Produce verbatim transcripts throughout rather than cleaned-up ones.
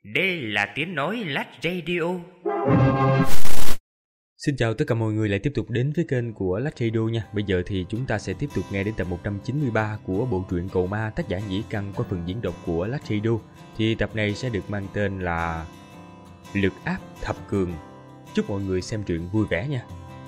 Đây là tiếng nói Lách Radio. Xin chào tất cả mọi người lại tiếp tục đến với kênh của Lách Radio nha. Bây giờ thì chúng ta sẽ tiếp tục nghe đến tập một trăm chín mươi ba của bộ truyện Cầu Ma tác giả Nhĩ Căn qua phần diễn đọc của Lách Radio. Thì tập này sẽ được mang tên là Lực áp thập cường. Chúc mọi người xem truyện vui vẻ nha.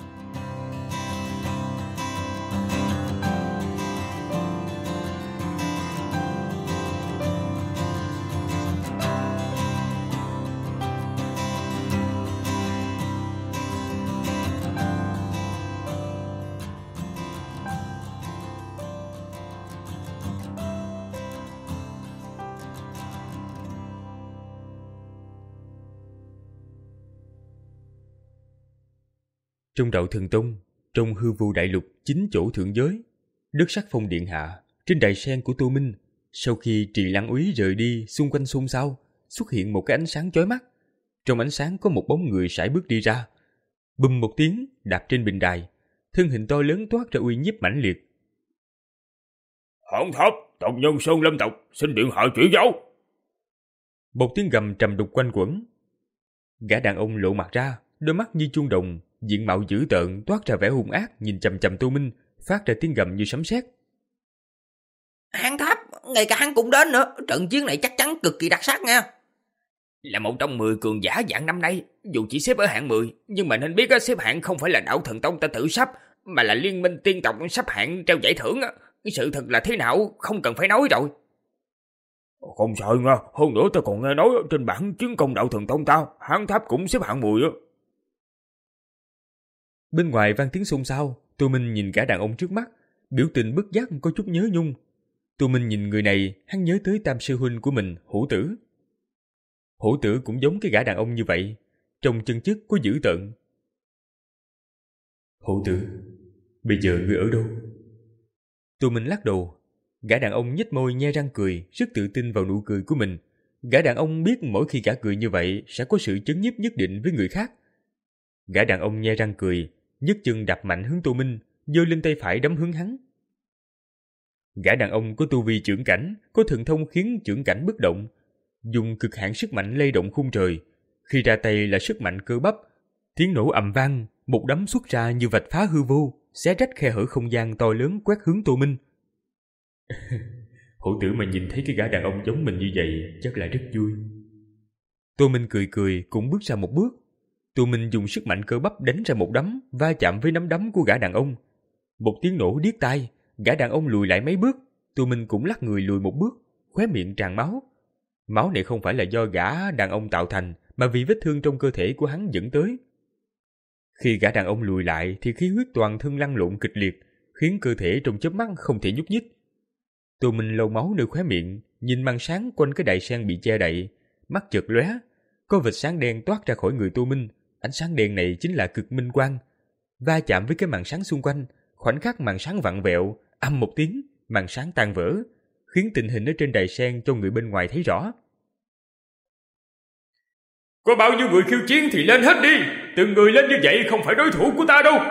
Trong đạo Thần Tông, trong hư vô đại lục chính chỗ thượng giới, đất Sắc Phong điện hạ, trên đài sen của Tô Minh, sau khi Trì Lăng Úy rời đi, xung quanh xôn xao, xuất hiện một cái ánh sáng chói mắt. Trong ánh sáng có một bóng người sải bước đi ra, bùm một tiếng đạp trên bình đài, thân hình to lớn toát ra uy nhiếp mãnh liệt. Hỗn thấp, tộc nhân Sơn Lâm tộc, xin điện hạ chỉ giáo. Một tiếng gầm trầm đục quanh quẩn. Gã đàn ông lộ mặt ra, đôi mắt như chuông đồng, diện mạo dữ tợn toát ra vẻ hung ác, nhìn chằm chằm Tô Minh, phát ra tiếng gầm như sấm sét. Hán Tháp, ngay cả hắn cũng đến nữa, trận chiến này chắc chắn cực kỳ đặc sắc nha. Là một trong mười cường giả dạng năm nay, dù chỉ xếp ở hạng mười, nhưng mà nên biết xếp hạng không phải là đạo Thần Tông ta tự sắp, mà là liên minh tiên tộc sắp hạng treo giải thưởng. Sự thật là thế nào không cần phải nói rồi. Không sợ nha, hơn nữa ta còn nghe nói trên bảng chiến công đạo Thần Tông ta, Hán Tháp cũng xếp hạng mười á. Bên ngoài vang tiếng xôn xao. Tô Minh nhìn gã đàn ông trước mắt, biểu tình bất giác có chút nhớ nhung. Tô Minh nhìn người này, hắn nhớ tới tam sư huynh của mình, Hổ Tử. Hổ Tử cũng giống cái gã đàn ông như vậy, trong chân chất có dữ tợn. Hổ Tử, bây giờ ngươi ở đâu? Tô Minh lắc đầu. Gã đàn ông nhếch môi nhe răng cười, rất tự tin vào nụ cười của mình. Gã đàn ông biết mỗi khi gã cười như vậy sẽ có sự chấn nhiếp nhất định với người khác. Gã đàn ông nhe răng cười, nhấc chân đạp mạnh hướng Tô Minh, giơ lên tay phải đấm hướng hắn. Gã đàn ông có tu vi chưởng cảnh, có thần thông khiến chưởng cảnh bất động, dùng cực hạn sức mạnh lay động khung trời. Khi ra tay là sức mạnh cơ bắp, tiếng nổ ầm vang, một đấm xuất ra như vạch phá hư vô, xé rách khe hở không gian to lớn quét hướng Tô Minh. Hổ Tử mà nhìn thấy cái gã đàn ông giống mình như vậy chắc là rất vui. Tô Minh cười cười cũng bước ra một bước. Tô Minh dùng sức mạnh cơ bắp đánh ra một đấm, va chạm với nắm đấm của gã đàn ông. Một tiếng nổ điếc tai, gã đàn ông lùi lại mấy bước. Tô Minh cũng lắc người lùi một bước, khóe miệng tràn máu. Máu này không phải là do gã đàn ông tạo thành, mà vì vết thương trong cơ thể của hắn dẫn tới. Khi gã đàn ông lùi lại thì khí huyết toàn thân lăn lộn kịch liệt, khiến cơ thể trong chớp mắt không thể nhúc nhích. Tô Minh lau máu nơi khóe miệng, nhìn màn sáng quanh cái đài sen bị che đậy, mắt chợt lóe, có vệt sáng đen toát ra khỏi người Tô Minh. Ánh sáng đen này chính là cực minh quang. Va chạm với cái màn sáng xung quanh, khoảnh khắc màn sáng vặn vẹo, ầm một tiếng, màn sáng tan vỡ, khiến tình hình ở trên đài sen cho người bên ngoài thấy rõ. Có bao nhiêu người khiêu chiến thì lên hết đi, từng người lên như vậy không phải đối thủ của ta đâu.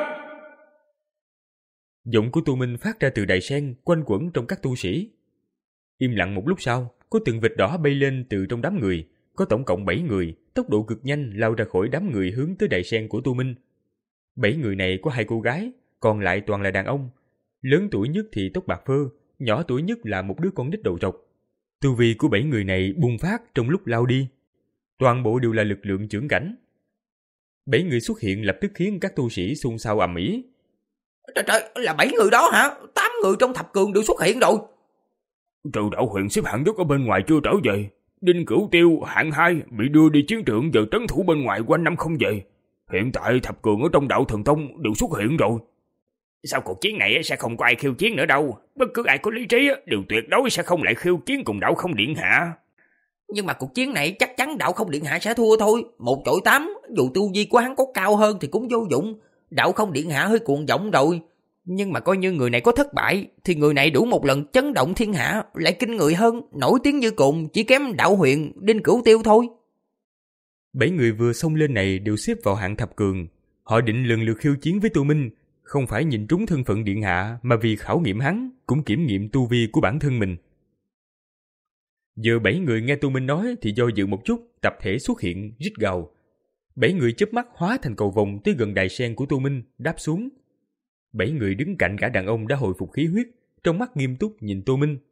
Giọng của Tô Minh phát ra từ đài sen, quanh quẩn trong các tu sĩ. Im lặng một lúc sau, có từng vệt đỏ bay lên từ trong đám người. Có tổng cộng bảy người, tốc độ cực nhanh lao ra khỏi đám người hướng tới đài sen của Tô Minh. Bảy người này có hai cô gái, còn lại toàn là đàn ông. Lớn tuổi nhất thì tóc bạc phơ, nhỏ tuổi nhất là một đứa con nít đầu trọc. Tu vi của bảy người này bùng phát trong lúc lao đi. Toàn bộ đều là lực lượng chưởng cảnh. Bảy người xuất hiện lập tức khiến các tu sĩ xôn xao ầm ĩ. Trời trời, là bảy người đó hả? Tám người trong thập cường đều xuất hiện rồi. Trừ đạo huyền xếp hạng nhất ở bên ngoài chưa trở về. Đinh Cửu Tiêu hạng hai bị đưa đi chiến trường, giờ trấn thủ bên ngoài quanh năm không về. Hiện tại thập cường ở trong đạo Thần Tông đều xuất hiện rồi. Sau cuộc chiến này sẽ không có ai khiêu chiến nữa đâu. Bất cứ ai có lý trí đều tuyệt đối sẽ không lại khiêu chiến cùng đạo Không Điện Hạ. Nhưng mà cuộc chiến này chắc chắn đạo Không Điện Hạ sẽ thua thôi. Một chọi tám, dù tu vi của hắn có cao hơn thì cũng vô dụng. Đạo Không Điện Hạ hơi cuồng vọng rồi. Nhưng mà coi như người này có thất bại thì người này đủ một lần chấn động thiên hạ, lại kinh người hơn, nổi tiếng như cùng, chỉ kém đạo huyền Đinh Cửu Tiêu thôi. Bảy người vừa xông lên này đều xếp vào hạng thập cường. Họ định lần lượt khiêu chiến với Tô Minh, không phải nhìn trúng thân phận điện hạ, mà vì khảo nghiệm hắn, cũng kiểm nghiệm tu vi của bản thân mình. Giờ bảy người nghe Tô Minh nói thì do dự một chút, tập thể xuất hiện, rít gào. Bảy người chớp mắt hóa thành cầu vồng tới gần đài sen của Tô Minh, đáp xuống. Bảy người đứng cạnh gã đàn ông đã hồi phục khí huyết, trong mắt nghiêm túc nhìn Tô Minh.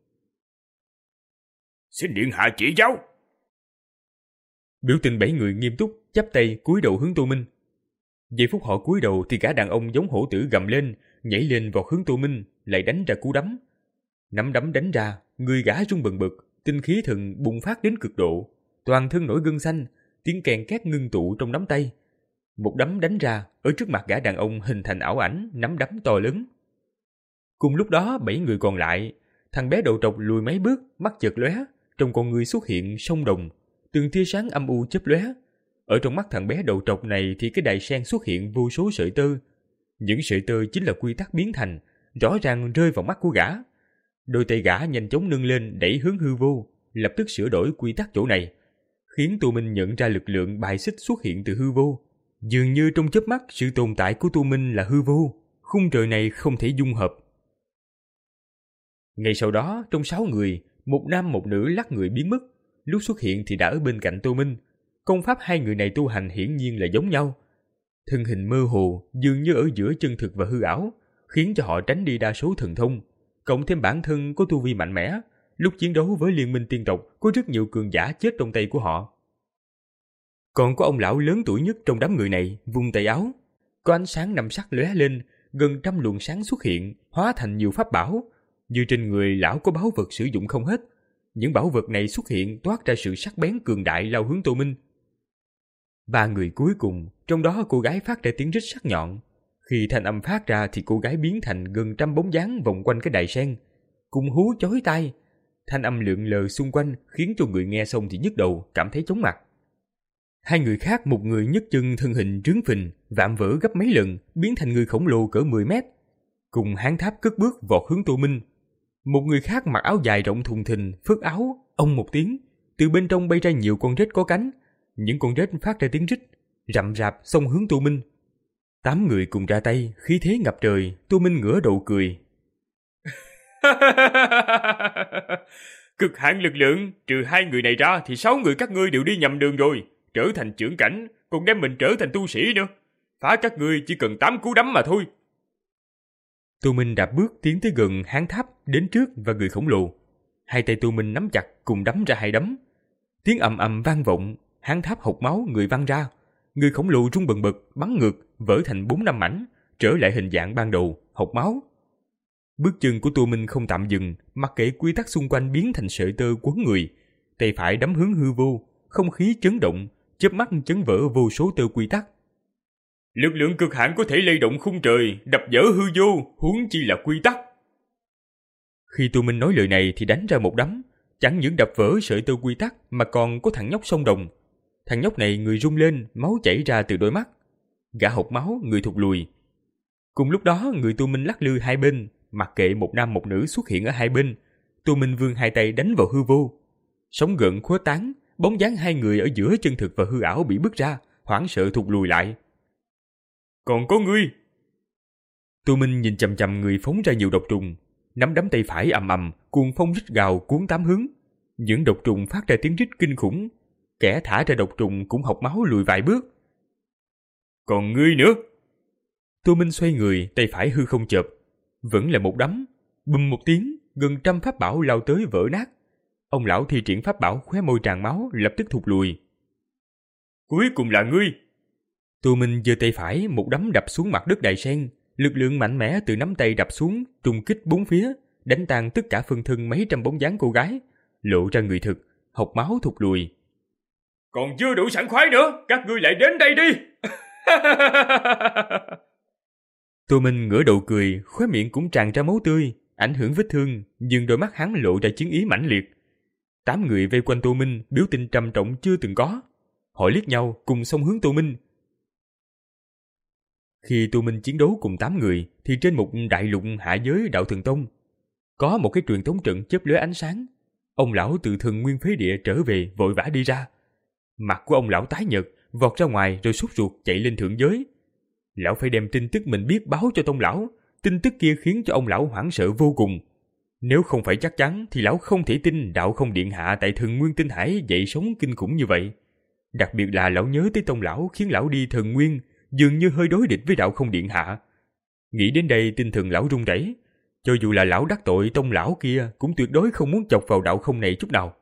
Xin điện hạ chỉ giáo. Biểu tình bảy người nghiêm túc, chắp tay cúi đầu hướng Tô Minh. Giây phút họ cúi đầu thì gã đàn ông giống hổ tử gầm lên, nhảy lên vọt hướng Tô Minh, lại đánh ra cú đấm. Nắm đấm đánh ra, người gã rung bần bật, tinh khí thần bùng phát đến cực độ, toàn thân nổi gân xanh, tiếng kèn két ngưng tụ trong nắm tay. Một đấm đánh ra, ở trước mặt gã đàn ông hình thành ảo ảnh nắm đấm to lớn. Cùng lúc đó bảy người còn lại, thằng bé đầu trọc lùi mấy bước, mắt chợt lóe, trong con người xuất hiện sông đồng, từng tia sáng âm u chớp lóe. Ở trong mắt thằng bé đầu trọc này thì cái đài sen xuất hiện vô số sợi tơ. Những sợi tơ chính là quy tắc biến thành, rõ ràng rơi vào mắt của gã. Đôi tay gã nhanh chóng nâng lên đẩy hướng hư vô, lập tức sửa đổi quy tắc chỗ này, khiến Tô Minh nhận ra lực lượng bài xích xuất hiện từ hư vô. Dường như trong chớp mắt sự tồn tại của Tô Minh là hư vô, khung trời này không thể dung hợp. Ngay sau đó, trong sáu người, một nam một nữ lắc người biến mất, lúc xuất hiện thì đã ở bên cạnh Tô Minh. Công pháp hai người này tu hành hiển nhiên là giống nhau. Thân hình mơ hồ, dường như ở giữa chân thực và hư ảo, khiến cho họ tránh đi đa số thần thông. Cộng thêm bản thân có tu vi mạnh mẽ, lúc chiến đấu với liên minh tiên tộc có rất nhiều cường giả chết trong tay của họ. Còn có ông lão lớn tuổi nhất trong đám người này, vung tay áo, có ánh sáng năm sắc lóe lên, gần trăm luồng sáng xuất hiện, hóa thành nhiều pháp bảo, như trên người lão có báu vật sử dụng không hết. Những bảo vật này xuất hiện toát ra sự sắc bén cường đại lao hướng Tô Minh. Ba người cuối cùng, trong đó cô gái phát ra tiếng rít sắc nhọn. Khi thanh âm phát ra thì cô gái biến thành gần trăm bóng dáng vòng quanh cái đài sen, cùng hú chói tai. Thanh âm lượn lờ xung quanh khiến cho người nghe xong thì nhức đầu, cảm thấy chóng mặt. Hai người khác, một người nhấc chân thân hình trướng phình, vạm vỡ gấp mấy lần, biến thành người khổng lồ cỡ mười mét, cùng hán tháp cất bước vọt hướng Tô Minh. Một người khác mặc áo dài rộng thùng thình, phất áo, ông một tiếng, từ bên trong bay ra nhiều con rết có cánh. Những con rết phát ra tiếng rít, rậm rạp xông hướng Tô Minh. Tám người cùng ra tay, khí thế ngập trời. Tô Minh ngửa đầu cười. Cực hạn lực lượng, trừ hai người này ra thì sáu người các ngươi đều đi nhầm đường rồi, trở thành trưởng cảnh, còn đem mình trở thành tu sĩ nữa. Phá các ngươi chỉ cần tám cú đấm mà thôi. Tô Minh đạp bước tiến tới gần hán tháp, đến trước và người khổng lồ. Hai tay Tô Minh nắm chặt cùng đấm ra hai đấm. Tiếng ầm ầm vang vọng, hán tháp hộc máu, người văng ra. Người khổng lồ rung bần bật, bắn ngược, vỡ thành bốn năm mảnh, trở lại hình dạng ban đầu, hộc máu. Bước chân của Tô Minh không tạm dừng, mặc kệ quy tắc xung quanh biến thành sợi tơ quấn người. Tay phải đấm hướng hư vô, không khí chấn động, chớp mắt chấn vỡ vô số tơ quy tắc. Lực lượng cực hạn có thể lay động khung trời, đập vỡ hư vô, huống chi là quy tắc. Khi Tô Minh nói lời này thì đánh ra một đấm, chẳng những đập vỡ sợi tơ quy tắc mà còn có thằng nhóc sông đồng. Thằng nhóc này người rung lên, máu chảy ra từ đôi mắt. Gã hộc máu, người thụt lùi. Cùng lúc đó, người Tô Minh lắc lư hai bên, mặc kệ một nam một nữ xuất hiện ở hai bên. Tô Minh vươn hai tay đánh vào hư vô. Sóng gợn khuếch tán, bóng dáng hai người ở giữa chân thực và hư ảo bị bứt ra, hoảng sợ thụt lùi lại. Còn có ngươi. Tô Minh nhìn chằm chằm người phóng ra nhiều độc trùng, nắm đấm tay phải ầm ầm, cuồng phong rít gào cuốn tám hướng. Những độc trùng phát ra tiếng rít kinh khủng, kẻ thả ra độc trùng cũng hộc máu lùi vài bước. Còn ngươi nữa. Tô Minh xoay người, tay phải hư không chộp, vẫn là một đấm, bùm một tiếng, gần trăm pháp bảo lao tới vỡ nát. Ông lão thi triển pháp bảo khóe môi tràn máu, lập tức thụt lùi. Cuối cùng là ngươi. Tô Minh giơ tay phải, một đấm đập xuống mặt đất đài sen, lực lượng mạnh mẽ từ nắm tay đập xuống, trùng kích bốn phía, đánh tan tất cả phân thân mấy trăm bóng dáng cô gái, lộ ra người thực, hộc máu thụt lùi. Còn chưa đủ sảng khoái nữa, các ngươi lại đến đây đi. Tô Minh ngửa đầu cười, khóe miệng cũng tràn ra máu tươi, ảnh hưởng vết thương, nhưng đôi mắt hắn lộ ra chiến ý mãnh liệt. Tám người vây quanh Tô Minh, biểu tình trầm trọng chưa từng có. Họ liếc nhau, cùng xông hướng Tô Minh. Khi Tô Minh chiến đấu cùng tám người, thì trên một đại lục hạ giới Đạo Thần Tông, có một cái truyền tống trận chớp lóe ánh sáng. Ông lão từ Thần Nguyên Phế Địa trở về, vội vã đi ra. Mặt của ông lão tái nhợt, vọt ra ngoài rồi sốt ruột chạy lên thượng giới. Lão phải đem tin tức mình biết báo cho Tông lão. Tin tức kia khiến cho ông lão hoảng sợ vô cùng. Nếu không phải chắc chắn thì lão không thể tin Đạo Không Điện Hạ tại Thần Nguyên Tinh Hải dậy sóng kinh khủng như vậy. Đặc biệt là lão nhớ tới tông lão khiến lão đi thần nguyên, dường như hơi đối địch với đạo không điện hạ. Nghĩ đến đây tinh thần lão run rẩy. Cho dù là lão đắc tội tông lão kia cũng tuyệt đối không muốn chọc vào đạo không này chút nào.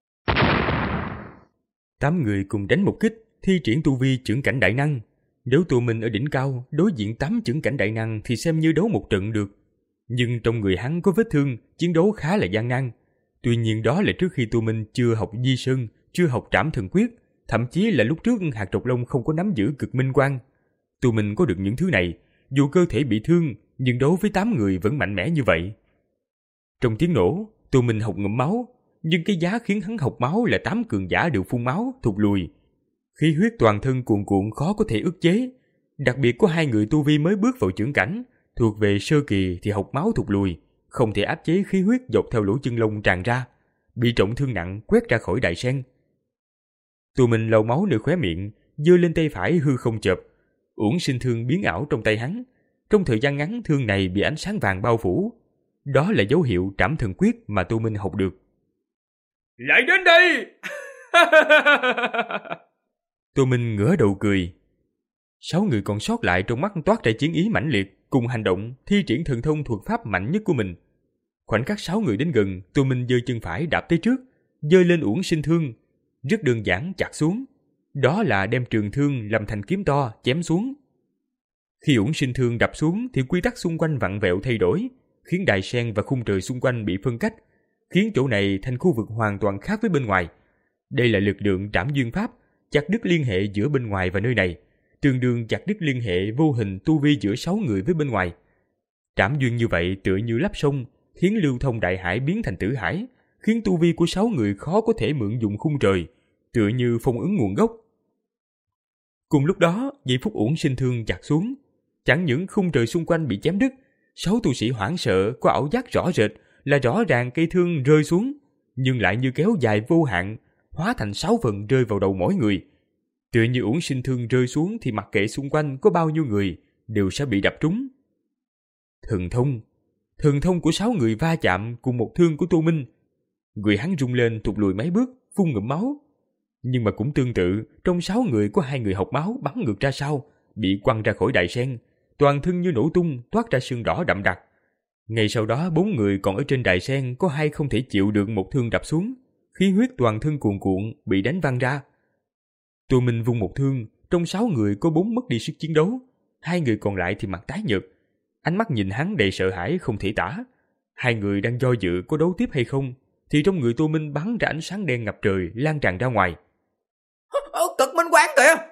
Tám người cùng đánh một kích, thi triển tu vi chưởng cảnh đại năng. Nếu tụi mình ở đỉnh cao đối diện tám chưởng cảnh đại năng thì xem như đấu một trận được. Nhưng trong người hắn có vết thương, chiến đấu khá là gian nan. Tuy nhiên đó là trước khi tụi mình chưa học Di Sơn, chưa học Trảm Thần Quyết, thậm chí là lúc trước hạt độc long không có nắm giữ cực minh quang. Tụi mình có được những thứ này, dù cơ thể bị thương, nhưng đấu với tám người vẫn mạnh mẽ như vậy. Trong tiếng nổ, tụi mình học ngụm máu, nhưng cái giá khiến hắn học máu là tám cường giả đều phun máu, thụt lùi. Khí huyết toàn thân cuồn cuộn khó có thể ức chế. Đặc biệt có hai người tu vi mới bước vào chưởng cảnh, thuộc về sơ kỳ thì học máu thụt lùi, không thể áp chế khí huyết dọc theo lỗ chân lông tràn ra, bị trọng thương nặng quét ra khỏi đại sen. Tụi mình lau máu nơi khóe miệng, giơ lên tay phải hư không chộp, uổng sinh thương biến ảo trong tay hắn. Trong thời gian ngắn thương này bị ánh sáng vàng bao phủ. Đó là dấu hiệu Trảm Thần Quyết mà Tô Minh học được. Lại đến đây! Tô Minh ngửa đầu cười. Sáu người còn sót lại trong mắt toát ra chiến ý mãnh liệt, cùng hành động, thi triển thần thông thuật pháp mạnh nhất của mình. Khoảnh khắc sáu người đến gần, Tô Minh giơ chân phải đạp tới trước, giơ lên uổng sinh thương, rất đơn giản chặt xuống. Đó là đem trường thương làm thành kiếm to chém xuống. Khi uổng sinh thương đập xuống thì quy tắc xung quanh vặn vẹo thay đổi, khiến đài sen và khung trời xung quanh bị phân cách, khiến chỗ này thành khu vực hoàn toàn khác với bên ngoài. Đây là lực lượng trảm duyên pháp, chặt đứt liên hệ giữa bên ngoài và nơi này, tương đương chặt đứt liên hệ vô hình tu vi giữa sáu người với bên ngoài. Trảm duyên như vậy tựa như lắp sông, khiến lưu thông đại hải biến thành tử hải, khiến tu vi của sáu người khó có thể mượn dụng khung trời, tựa như phong ấn nguồn gốc. Cùng lúc đó, giây phút uổng sinh thương chặt xuống, chẳng những khung trời xung quanh bị chém đứt, sáu tu sĩ hoảng sợ có ảo giác rõ rệt là rõ ràng cây thương rơi xuống, nhưng lại như kéo dài vô hạn, hóa thành sáu phần rơi vào đầu mỗi người. Tựa như uổng sinh thương rơi xuống thì mặc kệ xung quanh có bao nhiêu người đều sẽ bị đập trúng. Thần thông, thần thông của sáu người va chạm cùng một thương của Tô Minh. Người hắn rung lên thụt lùi mấy bước, phun ngụm máu. Nhưng mà cũng tương tự, trong sáu người có hai người học máu bắn ngược ra sau, bị quăng ra khỏi đại sen, toàn thân như nổ tung, toát ra sưng đỏ đậm đặc. Ngay sau đó bốn người còn ở trên đài sen có hai không thể chịu được một thương đập xuống, khí huyết toàn thân cuồn cuộn bị đánh văng ra. Tô Minh vung một thương, trong sáu người có bốn mất đi sức chiến đấu, hai người còn lại thì mặt tái nhợt, ánh mắt nhìn hắn đầy sợ hãi không thể tả. Hai người đang do dự có đấu tiếp hay không, thì trong người Tô Minh bắn ra ánh sáng đen ngập trời lan tràn ra ngoài. Cực minh quang kìa!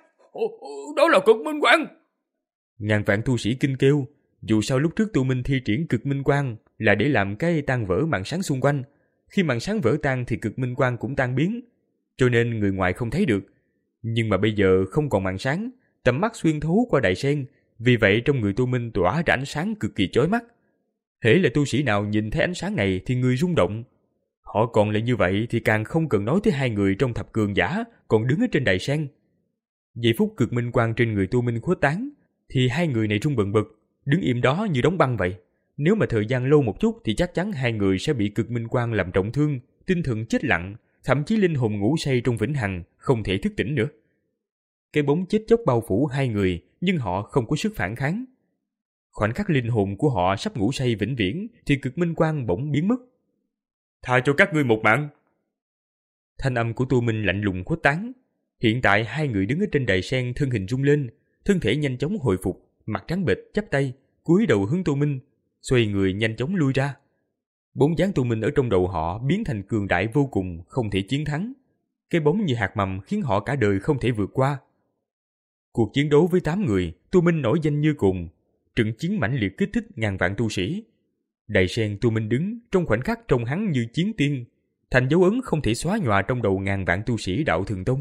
Đó là cực minh quang! Ngàn vạn tu sĩ kinh kêu. Dù sao lúc trước Tô Minh thi triển cực minh quang là để làm cái tan vỡ màn sáng xung quanh. Khi màn sáng vỡ tan thì cực minh quang cũng tan biến, cho nên người ngoài không thấy được. Nhưng mà bây giờ không còn màn sáng, tầm mắt xuyên thấu qua đại sen, vì vậy trong người Tô Minh tỏa ra ánh sáng cực kỳ chói mắt. Hễ là tu sĩ nào nhìn thấy ánh sáng này thì người rung động. Họ còn lại như vậy thì càng không cần nói tới hai người trong thập cường giả còn đứng ở trên đại sen. Giây phút cực minh quang trên người Tô Minh khuếch tán thì hai người này rung bần bật, đứng im đó như đóng băng vậy. Nếu mà thời gian lâu một chút thì chắc chắn hai người sẽ bị cực minh quang làm trọng thương, tinh thần chết lặng, thậm chí linh hồn ngủ say trong vĩnh hằng, không thể thức tỉnh nữa. Cái bóng chết chóc bao phủ hai người, nhưng họ không có sức phản kháng. Khoảnh khắc linh hồn của họ sắp ngủ say vĩnh viễn thì cực minh quang bỗng biến mất. Tha cho các ngươi một mạng. Thanh âm của Tô Minh lạnh lùng khuếch tán. Hiện tại hai người đứng ở trên đài sen, thân hình rung lên, thân thể nhanh chóng hồi phục, mặt trắng bệch chắp tay, cúi đầu hướng Tô Minh, xoay người nhanh chóng lui ra. Bóng dáng Tô Minh ở trong đầu họ biến thành cường đại vô cùng, không thể chiến thắng. Cái bóng như hạt mầm khiến họ cả đời không thể vượt qua. Cuộc chiến đấu với tám người, Tô Minh nổi danh như cùng. Trận chiến mãnh liệt kích thích ngàn vạn tu sĩ. Đài sen Tô Minh đứng, trong khoảnh khắc trông hắn như chiến tiên, thành dấu ấn không thể xóa nhòa trong đầu ngàn vạn tu sĩ đạo Thường Tông.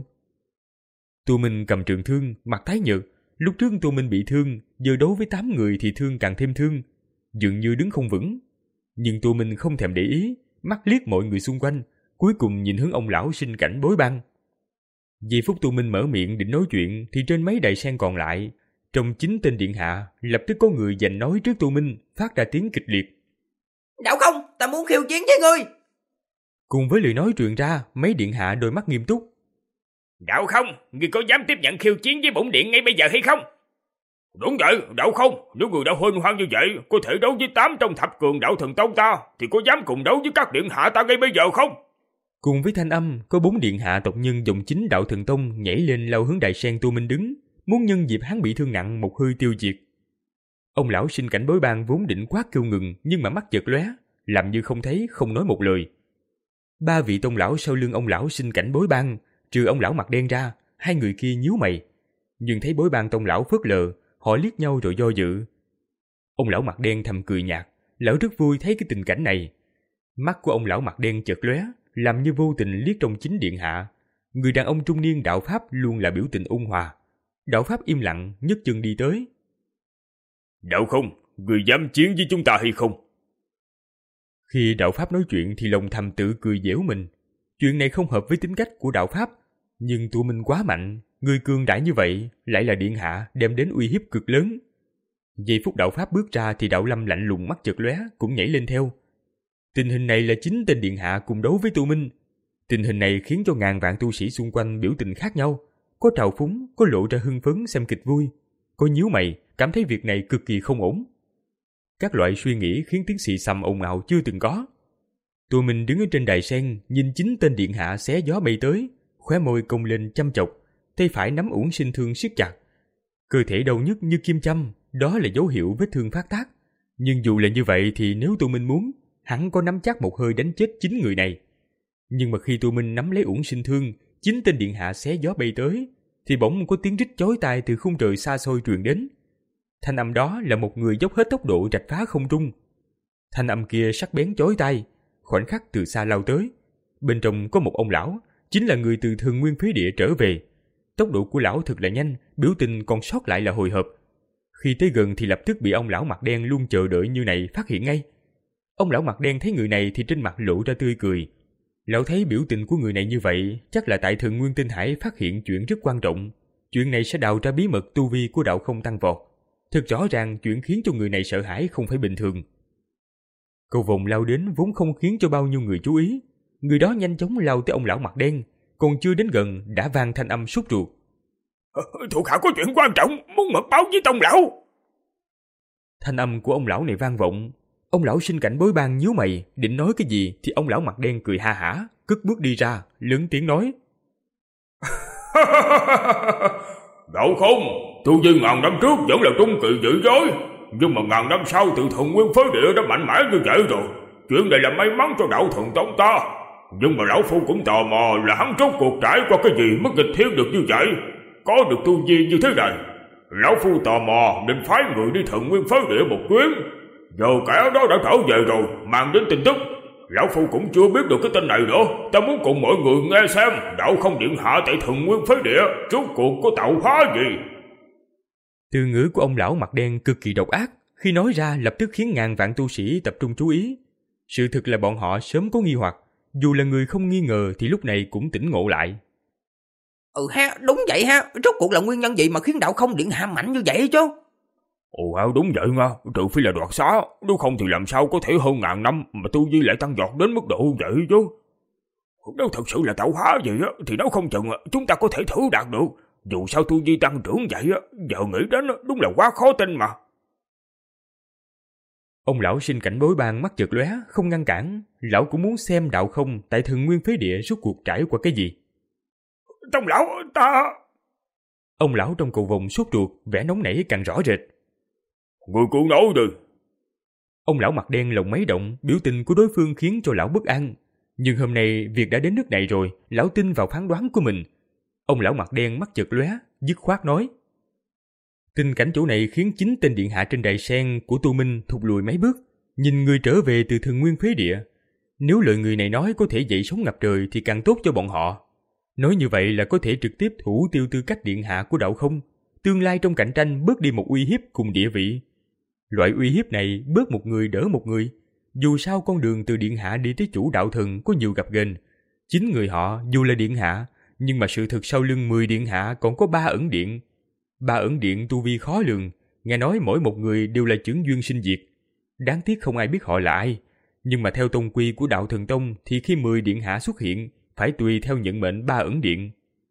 Tô Minh cầm trường thương, mặt tái nhợt. Lúc trước Tô Minh bị thương, giờ đấu với tám người thì thương càng thêm thương, dường như đứng không vững. Nhưng Tô Minh không thèm để ý, mắt liếc mọi người xung quanh, cuối cùng nhìn hướng ông lão sinh cảnh bối băng. Giây phút Tô Minh mở miệng định nói chuyện thì trên mấy đài sen còn lại, trong chín tên điện hạ, lập tức có người giành nói trước Tô Minh, phát ra tiếng kịch liệt. Đạo không, ta muốn khiêu chiến với ngươi. Cùng với lời nói truyền ra, mấy điện hạ đôi mắt nghiêm túc. Đạo Không, ngươi có dám tiếp nhận khiêu chiến với bổn điện ngay bây giờ hay không? Đúng vậy, Đạo Không, nếu người đã huênh hoang như vậy, có thể đấu với tám trong thập cường đạo thần tông ta, thì có dám cùng đấu với các điện hạ ta ngay bây giờ không? Cùng với thanh âm, có bốn điện hạ tộc nhân dòng chính đạo thần tông nhảy lên lao hướng Đài Sen Tô Minh đứng, muốn nhân dịp hắn bị thương nặng một hơi tiêu diệt. Ông lão sinh cảnh bối bang vốn định quát kêu ngừng, nhưng mà mắt chợt lóe, làm như không thấy, không nói một lời. Ba vị tông lão sau lưng ông lão sinh cảnh bối bang, trừ ông lão mặt đen ra, hai người kia nhíu mày, nhưng thấy bối bang tông lão phớt lờ, họ liếc nhau rồi do dự. Ông lão mặt đen thầm cười nhạt, lão rất vui thấy cái tình cảnh này. Mắt của ông lão mặt đen chợt lóe, làm như vô tình liếc trong chính điện hạ. Người đàn ông trung niên đạo pháp luôn là biểu tình ôn hòa. Đạo pháp im lặng, nhấc chân đi tới. Đạo Không, người dám chiến với chúng ta hay không? Khi đạo pháp nói chuyện thì lòng thầm tự cười giễu mình. Chuyện này không hợp với tính cách của đạo pháp, nhưng tụi mình quá mạnh, người cường đại như vậy lại là điện hạ đem đến uy hiếp cực lớn. Giây phút đạo pháp bước ra thì đạo lâm lạnh lùng mắt chợt lóe cũng nhảy lên theo. Tình hình này là chính tên điện hạ cùng đấu với tụi mình. Tình hình này khiến cho ngàn vạn tu sĩ xung quanh biểu tình khác nhau, có trào phúng, có lộ ra hưng phấn xem kịch vui, có nhíu mày cảm thấy việc này cực kỳ không ổn. Các loại suy nghĩ khiến tiếng xì xầm ồn ào chưa từng có. Tụi mình đứng ở trên đài sen, nhìn chính tên điện hạ xé gió bay tới, khóe môi cong lên chăm chọc, tay phải nắm uổng sinh thương siết chặt. Cơ thể đau nhức như kim châm, đó là dấu hiệu vết thương phát tác. Nhưng dù là như vậy thì nếu tụi mình muốn, hắn có nắm chắc một hơi đánh chết chính người này. Nhưng mà khi tụi mình nắm lấy uổng sinh thương, chính tên điện hạ xé gió bay tới, thì bỗng có tiếng rít chói tai từ khung trời xa xôi truyền đến. Thanh âm đó là một người dốc hết tốc độ rạch phá không trung. Thanh âm kia sắc bén chói tai, khoảnh khắc từ xa lao tới. Bên trong có một ông lão, chính là người từ Thường Nguyên Phế Địa trở về. Tốc độ của lão thật là nhanh, biểu tình còn sót lại là hồi hộp. Khi tới gần thì lập tức bị ông lão mặt đen luôn chờ đợi như này phát hiện ngay. Ông lão mặt đen thấy người này thì trên mặt lộ ra tươi cười. Lão thấy biểu tình của người này như vậy, chắc là tại Thường Nguyên Tinh Hải phát hiện chuyện rất quan trọng. Chuyện này sẽ đào ra bí mật tu vi của đạo không tăng vọt. Thật rõ ràng chuyện khiến cho người này sợ hãi không phải bình thường. Cầu vồng lao đến vốn không khiến cho bao nhiêu người chú ý. Người đó nhanh chóng lao tới ông lão mặt đen, còn chưa đến gần đã vang thanh âm sốt ruột. Thuộc hạ có chuyện quan trọng, muốn mật báo với tông lão. Thanh âm của ông lão này vang vọng. Ông lão sinh cảnh bối bang nhíu mày, định nói cái gì thì ông lão mặt đen cười ha hả, cất bước đi ra, lớn tiếng nói. Đạo Không, tu vi ngàn năm trước vẫn là trung kỳ dữ dối, nhưng mà ngàn năm sau từ Thường Nguyên Phế Địa đã mạnh mẽ như vậy rồi. Chuyện này là may mắn cho đạo thần tông ta. Nhưng mà lão phu cũng tò mò là hắn rốt cuộc trải qua cái gì mới nghịch thiên được như vậy, có được tu vi như thế này. Lão phu tò mò định phái người đi Thường Nguyên Phế Địa một chuyến. Giờ kẻ đó đã trở về rồi, mang đến tin tức. Lão phu cũng chưa biết được cái tên này nữa. Ta muốn cùng mọi người nghe xem đạo không điện hạ tại Thường Nguyên Phế Địa rốt cuộc có tạo hóa gì. Từ ngữ của ông lão mặt đen cực kỳ độc ác, khi nói ra lập tức khiến ngàn vạn tu sĩ tập trung chú ý. Sự thực là bọn họ sớm có nghi hoặc, dù là người không nghi ngờ thì lúc này cũng tỉnh ngộ lại. Ừ ha, đúng vậy ha, rốt cuộc là nguyên nhân gì mà khiến đạo không điện hạ mạnh như vậy chứ? Ồ ha, đúng vậy nha, trừ phi là đoạt xá, nếu không thì làm sao có thể hơn ngàn năm mà tu vi lại tăng vọt đến mức độ vậy chứ. Nếu thật sự là tạo hóa gì á, thì nếu không chừng chúng ta có thể thử đạt được. Dù sao tu vi tăng trưởng vậy á, giờ nghĩ đến đúng là quá khó tin mà. Ông lão sinh cảnh bối bang mắt chợt lóe, không ngăn cản. Lão cũng muốn xem đạo không tại Thường Nguyên Phế Địa rốt cuộc trải qua cái gì. Tông lão, ta... Ông lão trong cầu vồng sốt ruột, vẻ nóng nảy càng rõ rệt. Người cứ nói đi. Ông lão mặt đen lòng mấy động, biểu tình của đối phương khiến cho lão bất an. Nhưng hôm nay việc đã đến nước này rồi, lão tin vào phán đoán của mình. Ông lão mặt đen mắt chợt lóe, dứt khoát nói. Tình cảnh chỗ này khiến chính tên điện hạ trên đài sen của Tu Minh thụt lùi mấy bước, nhìn người trở về từ Thường Nguyên Phế Địa. Nếu lời người này nói có thể dậy sóng ngập trời thì càng tốt cho bọn họ. Nói như vậy là có thể trực tiếp thủ tiêu tư cách điện hạ của đạo không, tương lai trong cạnh tranh bớt đi một uy hiếp cùng địa vị. Loại uy hiếp này bớt một người đỡ một người. Dù sao con đường từ điện hạ đi tới chủ đạo thần có nhiều gập ghềnh. Chính người họ dù là điện hạ, nhưng mà sự thực sau lưng mười điện hạ còn có ba ẩn điện. Ba ẩn điện tu vi khó lường, nghe nói mỗi một người đều là chưởng duyên sinh diệt. Đáng tiếc không ai biết họ là ai. Nhưng mà theo tông quy của đạo thần tông thì khi mười điện hạ xuất hiện, phải tùy theo nhận mệnh ba ẩn điện.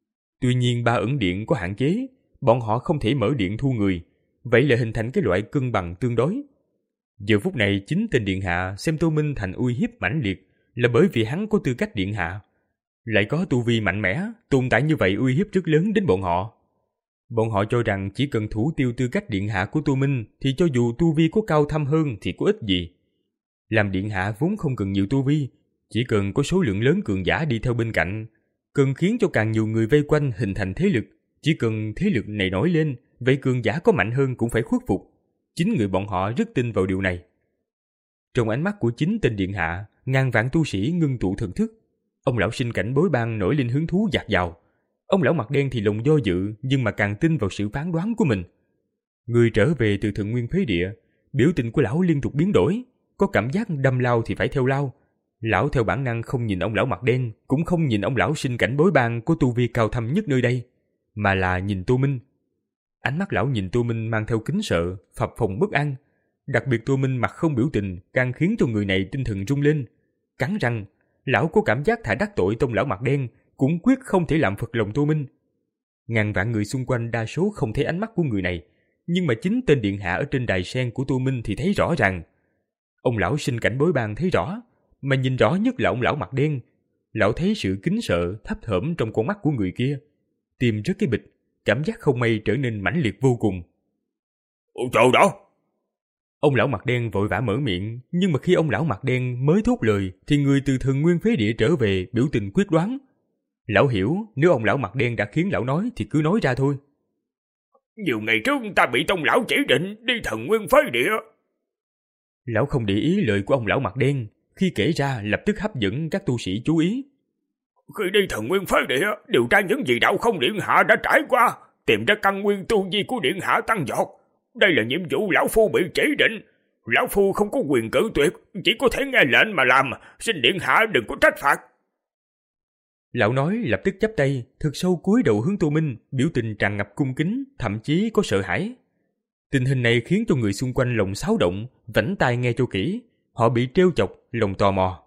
Tuy nhiên ba ẩn điện có hạn chế, bọn họ không thể mở điện thu người, vậy là hình thành cái loại cân bằng tương đối. Giờ phút này chính tên điện hạ xem Tô Minh thành uy hiếp mãnh liệt là bởi vì hắn có tư cách điện hạ, lại có tu vi mạnh mẽ, tồn tại như vậy uy hiếp rất lớn đến bọn họ. Bọn họ cho rằng chỉ cần thủ tiêu tư cách điện hạ của Tô Minh thì cho dù tu vi có cao thâm hơn thì có ích gì. Làm điện hạ vốn không cần nhiều tu vi, chỉ cần có số lượng lớn cường giả đi theo bên cạnh, cần khiến cho càng nhiều người vây quanh hình thành thế lực. Chỉ cần thế lực này nổi lên, vậy cường giả có mạnh hơn cũng phải khuất phục. Chính người bọn họ rất tin vào điều này. Trong ánh mắt của chính tên điện hạ, ngàn vạn tu sĩ ngưng tụ thần thức. Ông lão sinh cảnh bối bang nổi lên hứng thú dạt dào. Ông lão mặt đen thì lòng do dự, nhưng mà càng tin vào sự phán đoán của mình. Người trở về từ Thần Nguyên Phế Địa, biểu tình của lão liên tục biến đổi, có cảm giác đâm lao thì phải theo lao. Lão theo bản năng không nhìn ông lão mặt đen, cũng không nhìn ông lão sinh cảnh bối bang có tu vi cao thâm nhất nơi đây, mà là nhìn Tô Minh. Ánh mắt lão nhìn Tô Minh mang theo kính sợ, phập phồng bất an. Đặc biệt Tô Minh mặt không biểu tình, càng khiến cho người này tinh thần rung lên. Cắn răng, lão có cảm giác thà đắc tội tông lão mặt đen, cũng quyết không thể làm phật lòng Tô Minh. Ngàn vạn người xung quanh đa số không thấy ánh mắt của người này, nhưng mà chính tên điện hạ ở trên đài sen của Tô Minh thì thấy rõ ràng. Ông lão sinh cảnh bối bang thấy rõ, mà nhìn rõ nhất là ông lão mặt đen. Lão thấy sự kính sợ thấp thởm trong con mắt của người kia, tim rất cái bịch, cảm giác không may trở nên mãnh liệt vô cùng. Ôi trời đó! Ông lão mặt đen vội vã mở miệng, nhưng mà khi ông lão mặt đen mới thốt lời thì người từ Thần Nguyên Phế Địa trở về biểu tình quyết đoán. Lão hiểu nếu ông lão mặt đen đã khiến lão nói thì cứ nói ra thôi. Nhiều ngày trước ta bị tông lão chỉ định đi Thần Nguyên Phế Địa. Lão không để ý lời của ông lão mặt đen, khi kể ra lập tức hấp dẫn các tu sĩ chú ý. Khi đi Thần Nguyên Phế Địa, điều tra những gì đạo không điện hạ đã trải qua, tìm ra căn nguyên tu vi của điện hạ tăng vọt. Đây là nhiệm vụ lão phu bị chỉ định. Lão phu không có quyền cự tuyệt, chỉ có thể nghe lệnh mà làm, xin điện hạ đừng có trách phạt. Lão nói lập tức chắp tay, thật sâu cúi đầu hướng Tô Minh, biểu tình tràn ngập cung kính, thậm chí có sợ hãi. Tình hình này khiến cho người xung quanh lòng xáo động, vảnh tai nghe cho kỹ, họ bị trêu chọc, lòng tò mò.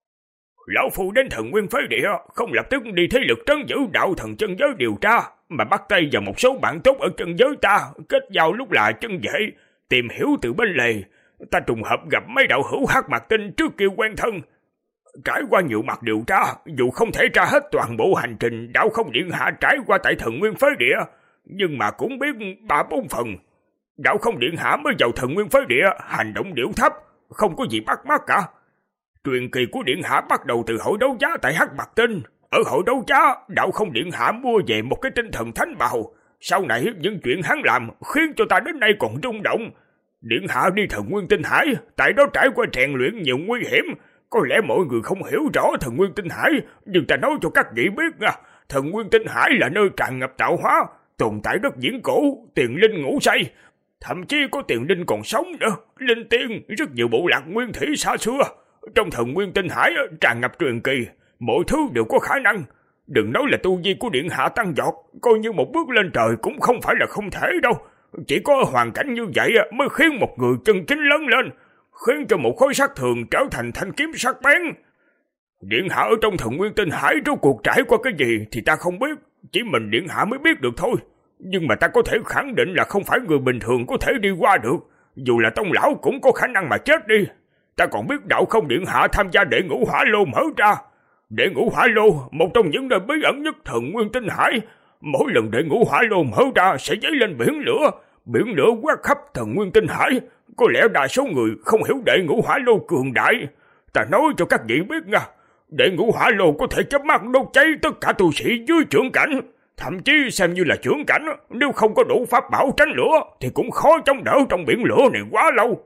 Lão phu đến Thần Nguyên Phế Địa, không lập tức đi thế lực trấn giữ đạo thần chân giới điều tra, mà bắt tay vào một số bạn tốt ở chân giới ta, kết giao lúc là chân dễ, tìm hiểu từ bên lề. Ta trùng hợp gặp mấy đạo hữu hắc mặt tinh trước kia quen thân. Trải qua nhiều mặt điều tra, dù không thể tra hết toàn bộ hành trình đạo không điện hạ trải qua tại Thần Nguyên Phế Địa, nhưng mà cũng biết ba bốn phần. Đạo không điện hạ mới vào Thần Nguyên Phế Địa, hành động điệu thấp, không có gì bắt mắt cả. Truyền kỳ của điện hạ bắt đầu từ hội đấu giá tại Hắc Mặt Tinh. Ở hội đấu giá, đạo không điện hạ mua về một cái tinh thần thánh bào. Sau này những chuyện hắn làm khiến cho ta đến nay còn rung động. Điện hạ đi Thần Nguyên Tinh Hải, tại đó trải qua rèn luyện nhiều nguy hiểm. Có lẽ mọi người không hiểu rõ Thần Nguyên Tinh Hải, nhưng ta nói cho các vị biết nha, Thần Nguyên Tinh Hải là nơi tràn ngập tạo hóa, tồn tại đất viễn cổ, tiền linh ngủ say. Thậm chí có tiền linh còn sống nữa, linh tiên, rất nhiều bộ lạc nguyên thủy xa xưa. Trong Thần Nguyên Tinh Hải tràn ngập truyền kỳ, mọi thứ đều có khả năng. Đừng nói là tu vi của điện hạ tăng vọt, coi như một bước lên trời cũng không phải là không thể đâu. Chỉ có hoàn cảnh như vậy mới khiến một người chân chính lớn lên, khiến cho một khối sắt thường trở thành thanh kiếm sắc bén. Điện hạ ở trong Thần Nguyên Tinh Hải rốt cuộc trải qua cái gì thì ta không biết, chỉ mình điện hạ mới biết được thôi. Nhưng mà ta có thể khẳng định là không phải người bình thường có thể đi qua được, dù là tông lão cũng có khả năng mà chết đi. Ta còn biết đạo không điện hạ tham gia đệ ngũ hỏa lô mở ra. Đệ ngũ hỏa lô, một trong những nơi bí ẩn nhất Thần Nguyên Tinh Hải. Mỗi lần đệ ngũ hỏa lô mở ra sẽ dấy lên biển lửa, biển lửa quét khắp Thần Nguyên Tinh Hải. Có lẽ đa số người không hiểu đệ ngũ hỏa lô cường đại. Ta nói cho các vị biết nha, đệ ngũ hỏa lô có thể chớp mắt đốt cháy tất cả tu sĩ dưới trưởng cảnh. Thậm chí xem như là trưởng cảnh, nếu không có đủ pháp bảo tránh lửa thì cũng khó chống đỡ trong biển lửa này quá lâu.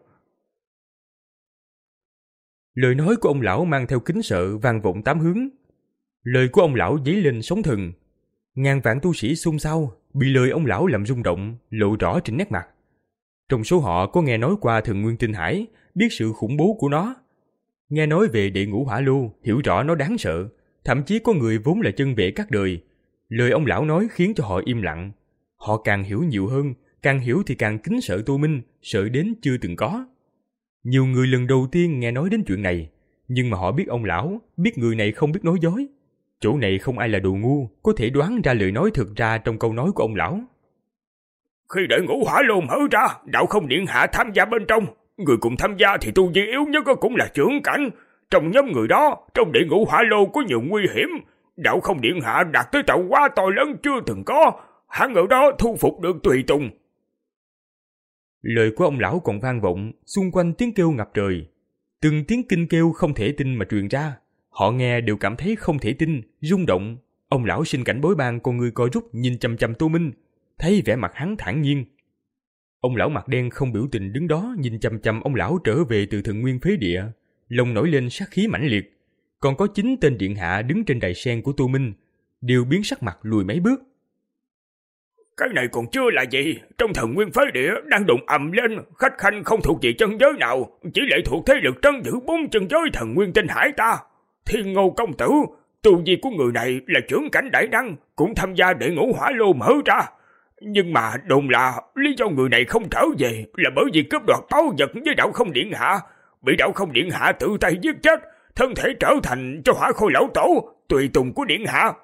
Lời nói của ông lão mang theo kính sợ vang vọng tám hướng. Lời của ông lão dấy lên sóng thần. Ngàn vạn tu sĩ xôn xao, bị lời ông lão làm rung động, lộ rõ trên nét mặt. Trong số họ có nghe nói qua Thần Nguyên Tinh Hải, biết sự khủng bố của nó. Nghe nói về đệ ngũ hỏa lô, hiểu rõ nó đáng sợ. Thậm chí có người vốn là chân vệ các đời. Lời ông lão nói khiến cho họ im lặng. Họ càng hiểu nhiều hơn, càng hiểu thì càng kính sợ Tô Minh, sợ đến chưa từng có. Nhiều người lần đầu tiên nghe nói đến chuyện này, nhưng mà họ biết ông lão, biết người này không biết nói dối. Chỗ này không ai là đồ ngu, có thể đoán ra lời nói thực ra trong câu nói của ông lão. Khi để ngũ hỏa lô mở ra, đạo không điện hạ tham gia bên trong. Người cùng tham gia thì tu vi yếu nhất cũng là trưởng cảnh. Trong nhóm người đó, trong địa ngũ hỏa lô có nhiều nguy hiểm. Đạo không điện hạ đạt tới tạo hóa to lớn chưa từng có. Hắn ở đó thu phục được tùy tùng. Lời của ông lão còn vang vọng, xung quanh tiếng kêu ngập trời. Từng tiếng kinh kêu không thể tin mà truyền ra. Họ nghe đều cảm thấy không thể tin, rung động. Ông lão sinh cảnh bối bang con người co rút nhìn chằm chằm Tô Minh, thấy vẻ mặt hắn thản nhiên. Ông lão mặt đen không biểu tình đứng đó nhìn chằm chằm ông lão trở về từ Thần Nguyên Phế Địa, lòng nổi lên sát khí mãnh liệt. Còn có chín tên điện hạ đứng trên đài sen của Tô Minh, đều biến sắc mặt lùi mấy bước. Cái này còn chưa là gì, trong Thần Nguyên Phế Địa đang đụng ầm lên, khách khanh không thuộc về chân giới nào, chỉ lệ thuộc thế lực trấn giữ bốn chân giới Thần Nguyên Tinh Hải ta. Thiên Ngô công tử, tu vi của người này là trưởng cảnh đại năng, cũng tham gia để ngũ hỏa lô mở ra. Nhưng mà đồn là lý do người này không trở về là bởi vì cướp đoạt báu vật với đạo không điện hạ, bị đạo không điện hạ tự tay giết chết, thân thể trở thành cho hỏa khôi lão tổ, tùy tùng của điện hạ.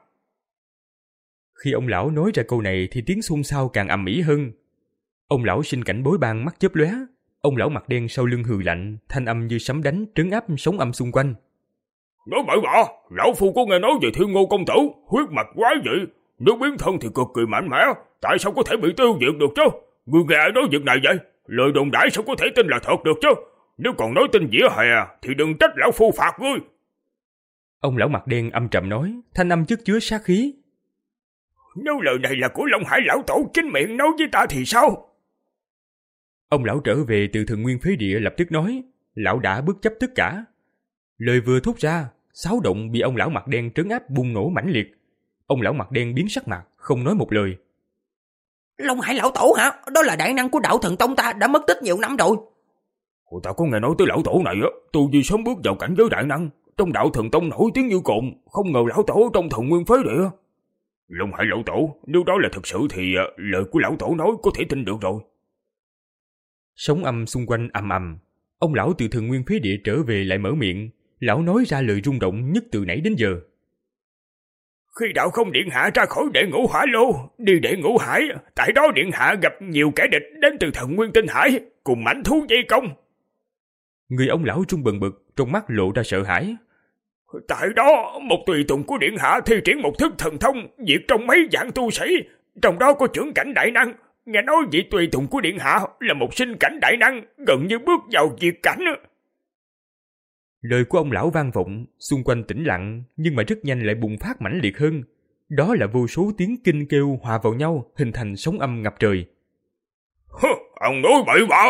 Khi ông lão nói ra câu này thì tiếng xôn xao càng ầm ĩ hơn. Ông lão sinh cảnh bối bang mắt chớp lóe, ông lão mặt đen sau lưng hừ lạnh, thanh âm như sấm đánh trấn áp sóng âm xung quanh. Nói bậy bạ, lão phu có nghe nói về Thiên Ngô công tử, huyết mạch quái dị, nếu biến thân thì cực kỳ mạnh mẽ, tại sao có thể bị tiêu diệt được chứ? Người nghe ai nói việc này vậy? Lời đồn đãi sao có thể tin là thật được chứ? Nếu còn nói tin dĩa hè thì đừng trách lão phu phạt ngươi. Ông lão mặt đen âm trầm nói, thanh âm chất chứa sát khí. Nếu lời này là của Long Hải lão tổ chính miệng nói với ta thì sao? Ông lão trở về từ Thần Nguyên Phế Địa lập tức nói, lão đã bất chấp tất cả. Lời vừa thốt ra, xáo động bị ông lão mặt đen trấn áp bùng nổ mãnh liệt. Ông lão mặt đen biến sắc mặt, không nói một lời. Long Hải lão tổ hả? Đó là đại năng của đạo thần tông ta, đã mất tích nhiều năm rồi. Ủa, ta có nghe nói tới lão tổ này á, tu vi sớm bước vào cảnh giới đại năng, trong đạo thần tông nổi tiếng như cồn, không ngờ lão tổ trong Thần Nguyên Phế Địa. Long Hải lão tổ, nếu đó là thật sự thì lời của lão tổ nói có thể tin được rồi. Sóng âm xung quanh ầm ầm, ông lão từ Thần Nguyên Phế Địa trở về lại mở miệng, lão nói ra lời rung động nhất từ nãy đến giờ. Khi đạo không điện hạ ra khỏi đệ ngũ hỏa lô, đi đệ ngũ hải, tại đó điện hạ gặp nhiều kẻ địch đến từ Thần Nguyên Tinh Hải, cùng mãnh thú vây công. Người ông lão trung bần bực, trong mắt lộ ra sợ hãi. Tại đó, một tùy tùng của điện hạ thi triển một thức thần thông, diệt trong mấy vạn tu sĩ, trong đó có trưởng cảnh đại năng. Nghe nói vị tùy tùng của điện hạ là một sinh cảnh đại năng, gần như bước vào diệt cảnh. Lời của ông lão vang vọng, xung quanh tĩnh lặng, nhưng mà rất nhanh lại bùng phát mãnh liệt hơn. Đó là vô số tiếng kinh kêu hòa vào nhau, hình thành sóng âm ngập trời. Hừ, ông nói bậy bạ.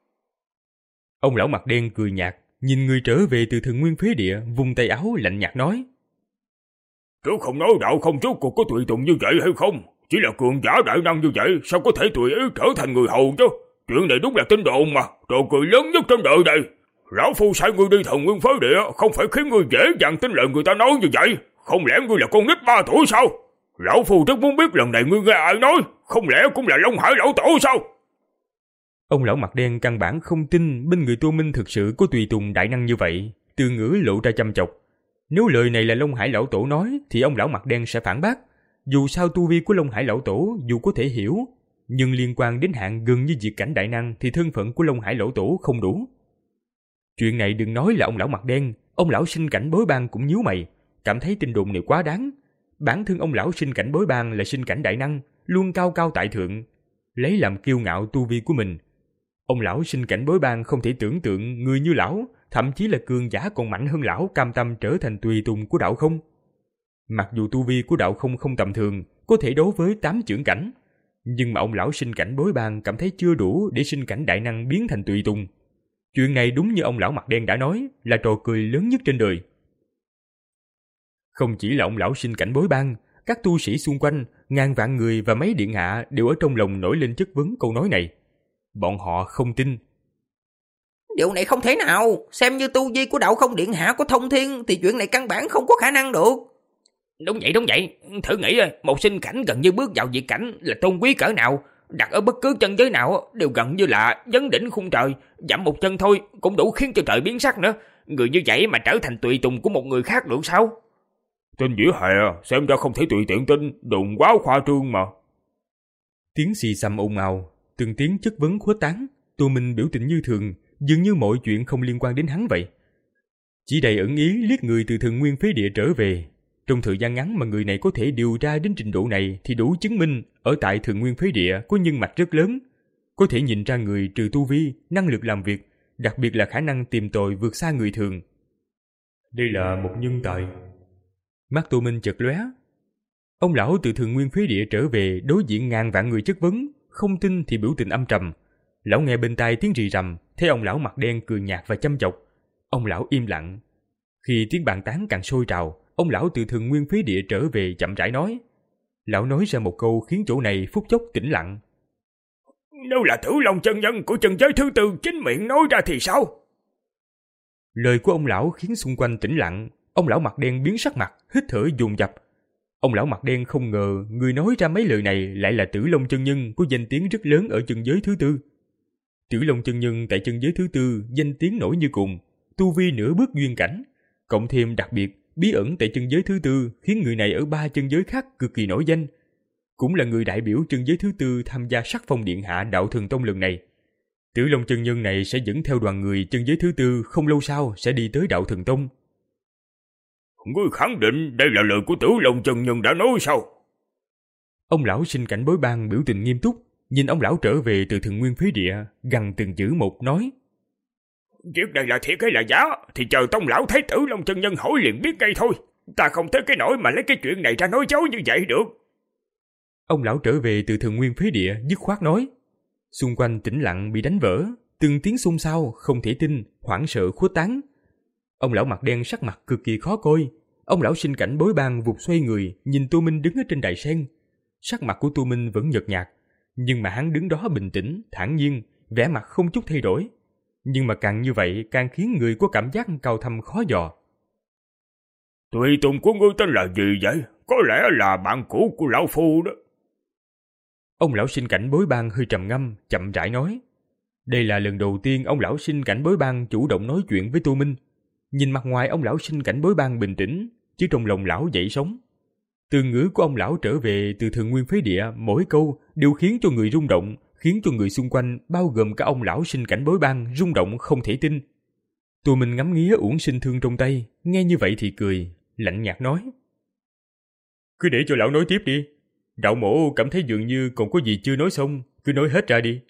Ông lão mặt đen cười nhạt, nhìn người trở về từ Thần Nguyên Phế Địa, vung tay áo lạnh nhạt nói. Trước không nói đạo không rốt cuộc có tùy tùng như vậy hay không, chỉ là cường giả đại năng như vậy, sao có thể tùy ý trở thành người hầu chứ? Chuyện này đúng là tin đồn mà, trò cười lớn nhất trên đời này. Lão phu sai ngươi đi Thần Nguyên Phế Địa, không phải khiến ngươi dễ dàng tin lời người ta nói như vậy. Không lẽ ngươi là con nít ba tuổi sao? Lão phu rất muốn biết lần này ngươi nghe ai nói, không lẽ cũng là Long Hải lão tổ sao? Ông lão mặt đen căn bản không tin bên người Tô Minh thực sự có tùy tùng đại năng như vậy, từ ngữ lộ ra chăm chọc. Nếu lời này là Long Hải lão tổ nói thì ông lão mặt đen sẽ phản bác. Dù sao tu vi của Long Hải lão tổ dù có thể hiểu, nhưng liên quan đến hạng gần như diệt cảnh đại năng thì thân phận của Long Hải lão tổ không đủ. Chuyện này đừng nói là ông lão mặt đen, ông lão sinh cảnh bối bang cũng nhíu mày, cảm thấy tin đồn này quá đáng. Bản thân ông lão sinh cảnh bối bang là sinh cảnh đại năng, luôn cao cao tại thượng, lấy làm kiêu ngạo tu vi của mình. Ông lão sinh cảnh bối bang không thể tưởng tượng người như lão, thậm chí là cường giả còn mạnh hơn lão cam tâm trở thành tùy tùng của đạo không. Mặc dù tu vi của đạo không không tầm thường, có thể đối với tám chưởng cảnh, nhưng mà ông lão sinh cảnh bối bang cảm thấy chưa đủ để sinh cảnh đại năng biến thành tùy tùng. Chuyện này đúng như ông lão mặt đen đã nói, là trò cười lớn nhất trên đời. Không chỉ là ông lão sinh cảnh bối bang, các tu sĩ xung quanh, ngàn vạn người và mấy điện hạ đều ở trong lòng nổi lên chất vấn câu nói này. Bọn họ không tin. Điều này không thể nào, xem như tu vi của đạo không điện hạ có thông thiên thì chuyện này căn bản không có khả năng được. Đúng vậy, đúng vậy. Thử nghĩ một sinh cảnh gần như bước vào diệt cảnh là tôn quý cỡ nào, đặt ở bất cứ chân giới nào đều gần như là vấn đỉnh khung trời, dẫm một chân thôi cũng đủ khiến cho trời biến sắc nữa. Người như vậy mà trở thành tùy tùng của một người khác được sao? Tin vỉa hè xem ra không thể tùy tiện tin, đồn quá khoa trương mà. Tiếng xì xầm ồn ào, từng tiếng chất vấn khuếch tán. Tô Minh biểu tình như thường, dường như mọi chuyện không liên quan đến hắn vậy. Chỉ đầy ẩn ý liếc người từ Thần Nguyên Phế Địa trở về. Trong thời gian ngắn mà người này có thể điều tra đến trình độ này thì đủ chứng minh ở tại Thần Nguyên Phế Địa có nhân mạch rất lớn. Có thể nhìn ra người trừ tu vi, năng lực làm việc, đặc biệt là khả năng tìm tòi vượt xa người thường. Đây là một nhân tài. Mắt Tô Minh chợt lóe. Ông lão từ Thần Nguyên Phế Địa trở về đối diện ngàn vạn người chất vấn, không tin thì biểu tình âm trầm. Lão nghe bên tai tiếng rì rầm, thấy ông lão mặt đen cười nhạt và chăm chọc. Ông lão im lặng. Khi tiếng bàn tán càng sôi trào, ông lão từ Thần Nguyên Phế Địa trở về chậm rãi nói. Lão nói ra một câu khiến chỗ này phút chốc tĩnh lặng. Nếu là Tử Long chân nhân của chân giới thứ tư chính miệng nói ra thì sao? Lời của ông lão khiến xung quanh tĩnh lặng. Ông lão mặt đen biến sắc mặt, hít thở dồn dập. Ông lão mặt đen không ngờ người nói ra mấy lời này lại là Tử Long chân nhân có danh tiếng rất lớn ở chân giới thứ tư. Tử Long chân nhân tại chân giới thứ tư danh tiếng nổi như cùng, tu vi nửa bước duyên cảnh, cộng thêm đặc biệt bí ẩn tại chân giới thứ tư khiến người này ở ba chân giới khác cực kỳ nổi danh. Cũng là người đại biểu chân giới thứ tư tham gia Sắc Phong Điện Hạ Đạo Thần Tông lần này. Tử Long chân nhân này sẽ dẫn theo đoàn người chân giới thứ tư không lâu sau sẽ đi tới Đạo Thần Tông. Ngươi khẳng định đây là lời của Tử Long chân nhân đã nói sao? Ông lão Sinh Cảnh Bối Bang biểu tình nghiêm túc, nhìn ông lão trở về từ Thần Nguyên Phế Địa, gằn từng chữ một nói. Việc này là thiệt hay là giả thì chờ tông lão thấy Tử Long chân nhân hỏi liền biết ngay thôi. Ta không tới cái nỗi mà lấy cái chuyện này ra nói dối như vậy được. Ông lão trở về từ Thần Nguyên Phế Địa dứt khoát nói. Xung quanh tĩnh lặng bị đánh vỡ, từng tiếng xôn xao, không thể tin, hoảng sợ khuếch tán. Ông lão mặt đen sắc mặt cực kỳ khó coi. Ông lão Sinh Cảnh Bối Bang vụt xoay người, nhìn Tô Minh đứng ở trên đài sen. Sắc mặt của Tô Minh vẫn nhợt nhạt, nhưng mà hắn đứng đó bình tĩnh, thản nhiên, vẻ mặt không chút thay đổi. Nhưng mà càng như vậy càng khiến người có cảm giác cao thâm khó dò. Tùy tùng của ngươi tên là gì vậy? Có lẽ là bạn cũ của lão phu đó. Ông lão Sinh Cảnh Bối Bang hơi trầm ngâm, chậm rãi nói. Đây là lần đầu tiên ông lão Sinh Cảnh Bối Bang chủ động nói chuyện với Tô Minh. Nhìn mặt ngoài ông lão Sinh Cảnh Bối Bang bình tĩnh, chứ trong lòng lão dậy sóng. Từ ngữ của ông lão trở về từ Thần Nguyên Phế Địa mỗi câu đều khiến cho người rung động, khiến cho người xung quanh bao gồm cả ông lão Sinh Cảnh Bối Bang rung động không thể tin. Tô Minh ngắm nghía uổng sinh thương trong tay, nghe như vậy thì cười, lạnh nhạt nói. Cứ để cho lão nói tiếp đi. Đạo mổ cảm thấy dường như còn có gì chưa nói xong, cứ nói hết ra đi.